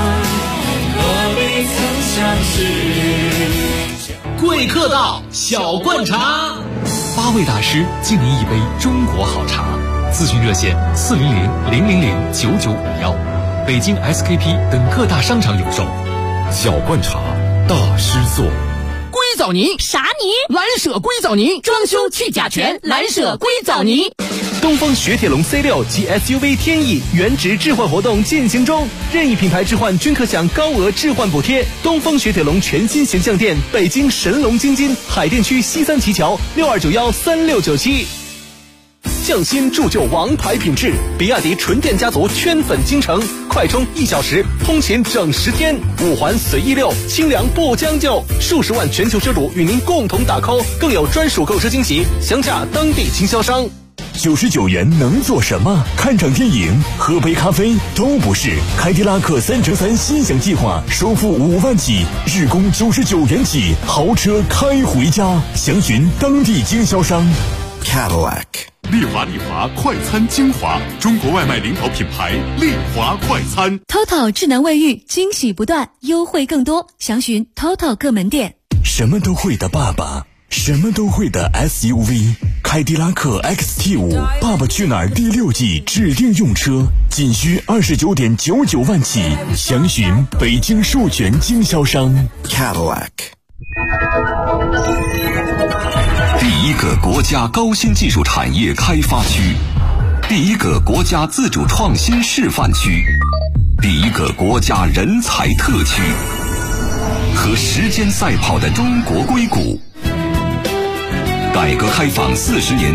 相识， 贵客到，小罐茶，8位大师敬您一杯中国好茶。咨询热线400-000-9951，北京 SKP 等各大商场有售。 小罐茶，大师做。 硅藻泥啥泥？ 蓝舍硅藻泥，装修去甲醛，蓝舍硅藻泥。 东风雪铁龙 C6 及 SUV 天翼原值置换活动进行中，任意品牌置换均可享高额置换补贴。东风雪铁龙全新形象店，北京神龙京津海淀区西三旗桥62913697。匠心铸就王牌品质，比亚迪纯电家族圈粉京城，快充1小时，通勤整10天，5环随意溜，清凉不将就，数十万全球车主与您共同打 call， 更有专属购车惊喜，详洽当地经销商。 99元能做什么？看场电影、喝杯咖啡都不是。凯迪拉克3乘3心想计划，首付5万起，日供99元起，豪车开回家。详询当地经销商。 Cadillac 丽华快餐精华，中国外卖领导品牌丽华快餐。 TOTO 智能卫浴，惊喜不断，优惠更多，详询 TOTO 各门店。 什么都会的爸爸，什么都会的 SUV， 凯迪拉克 XT5 爸爸去哪儿第6季指定用车，仅需29.99万起，详询北京授权经销商。 Cadillac。 第一个国家高新技术产业开发区，第一个国家自主创新示范区，第一个国家人才特区，和时间赛跑的中国硅谷。改革开放40年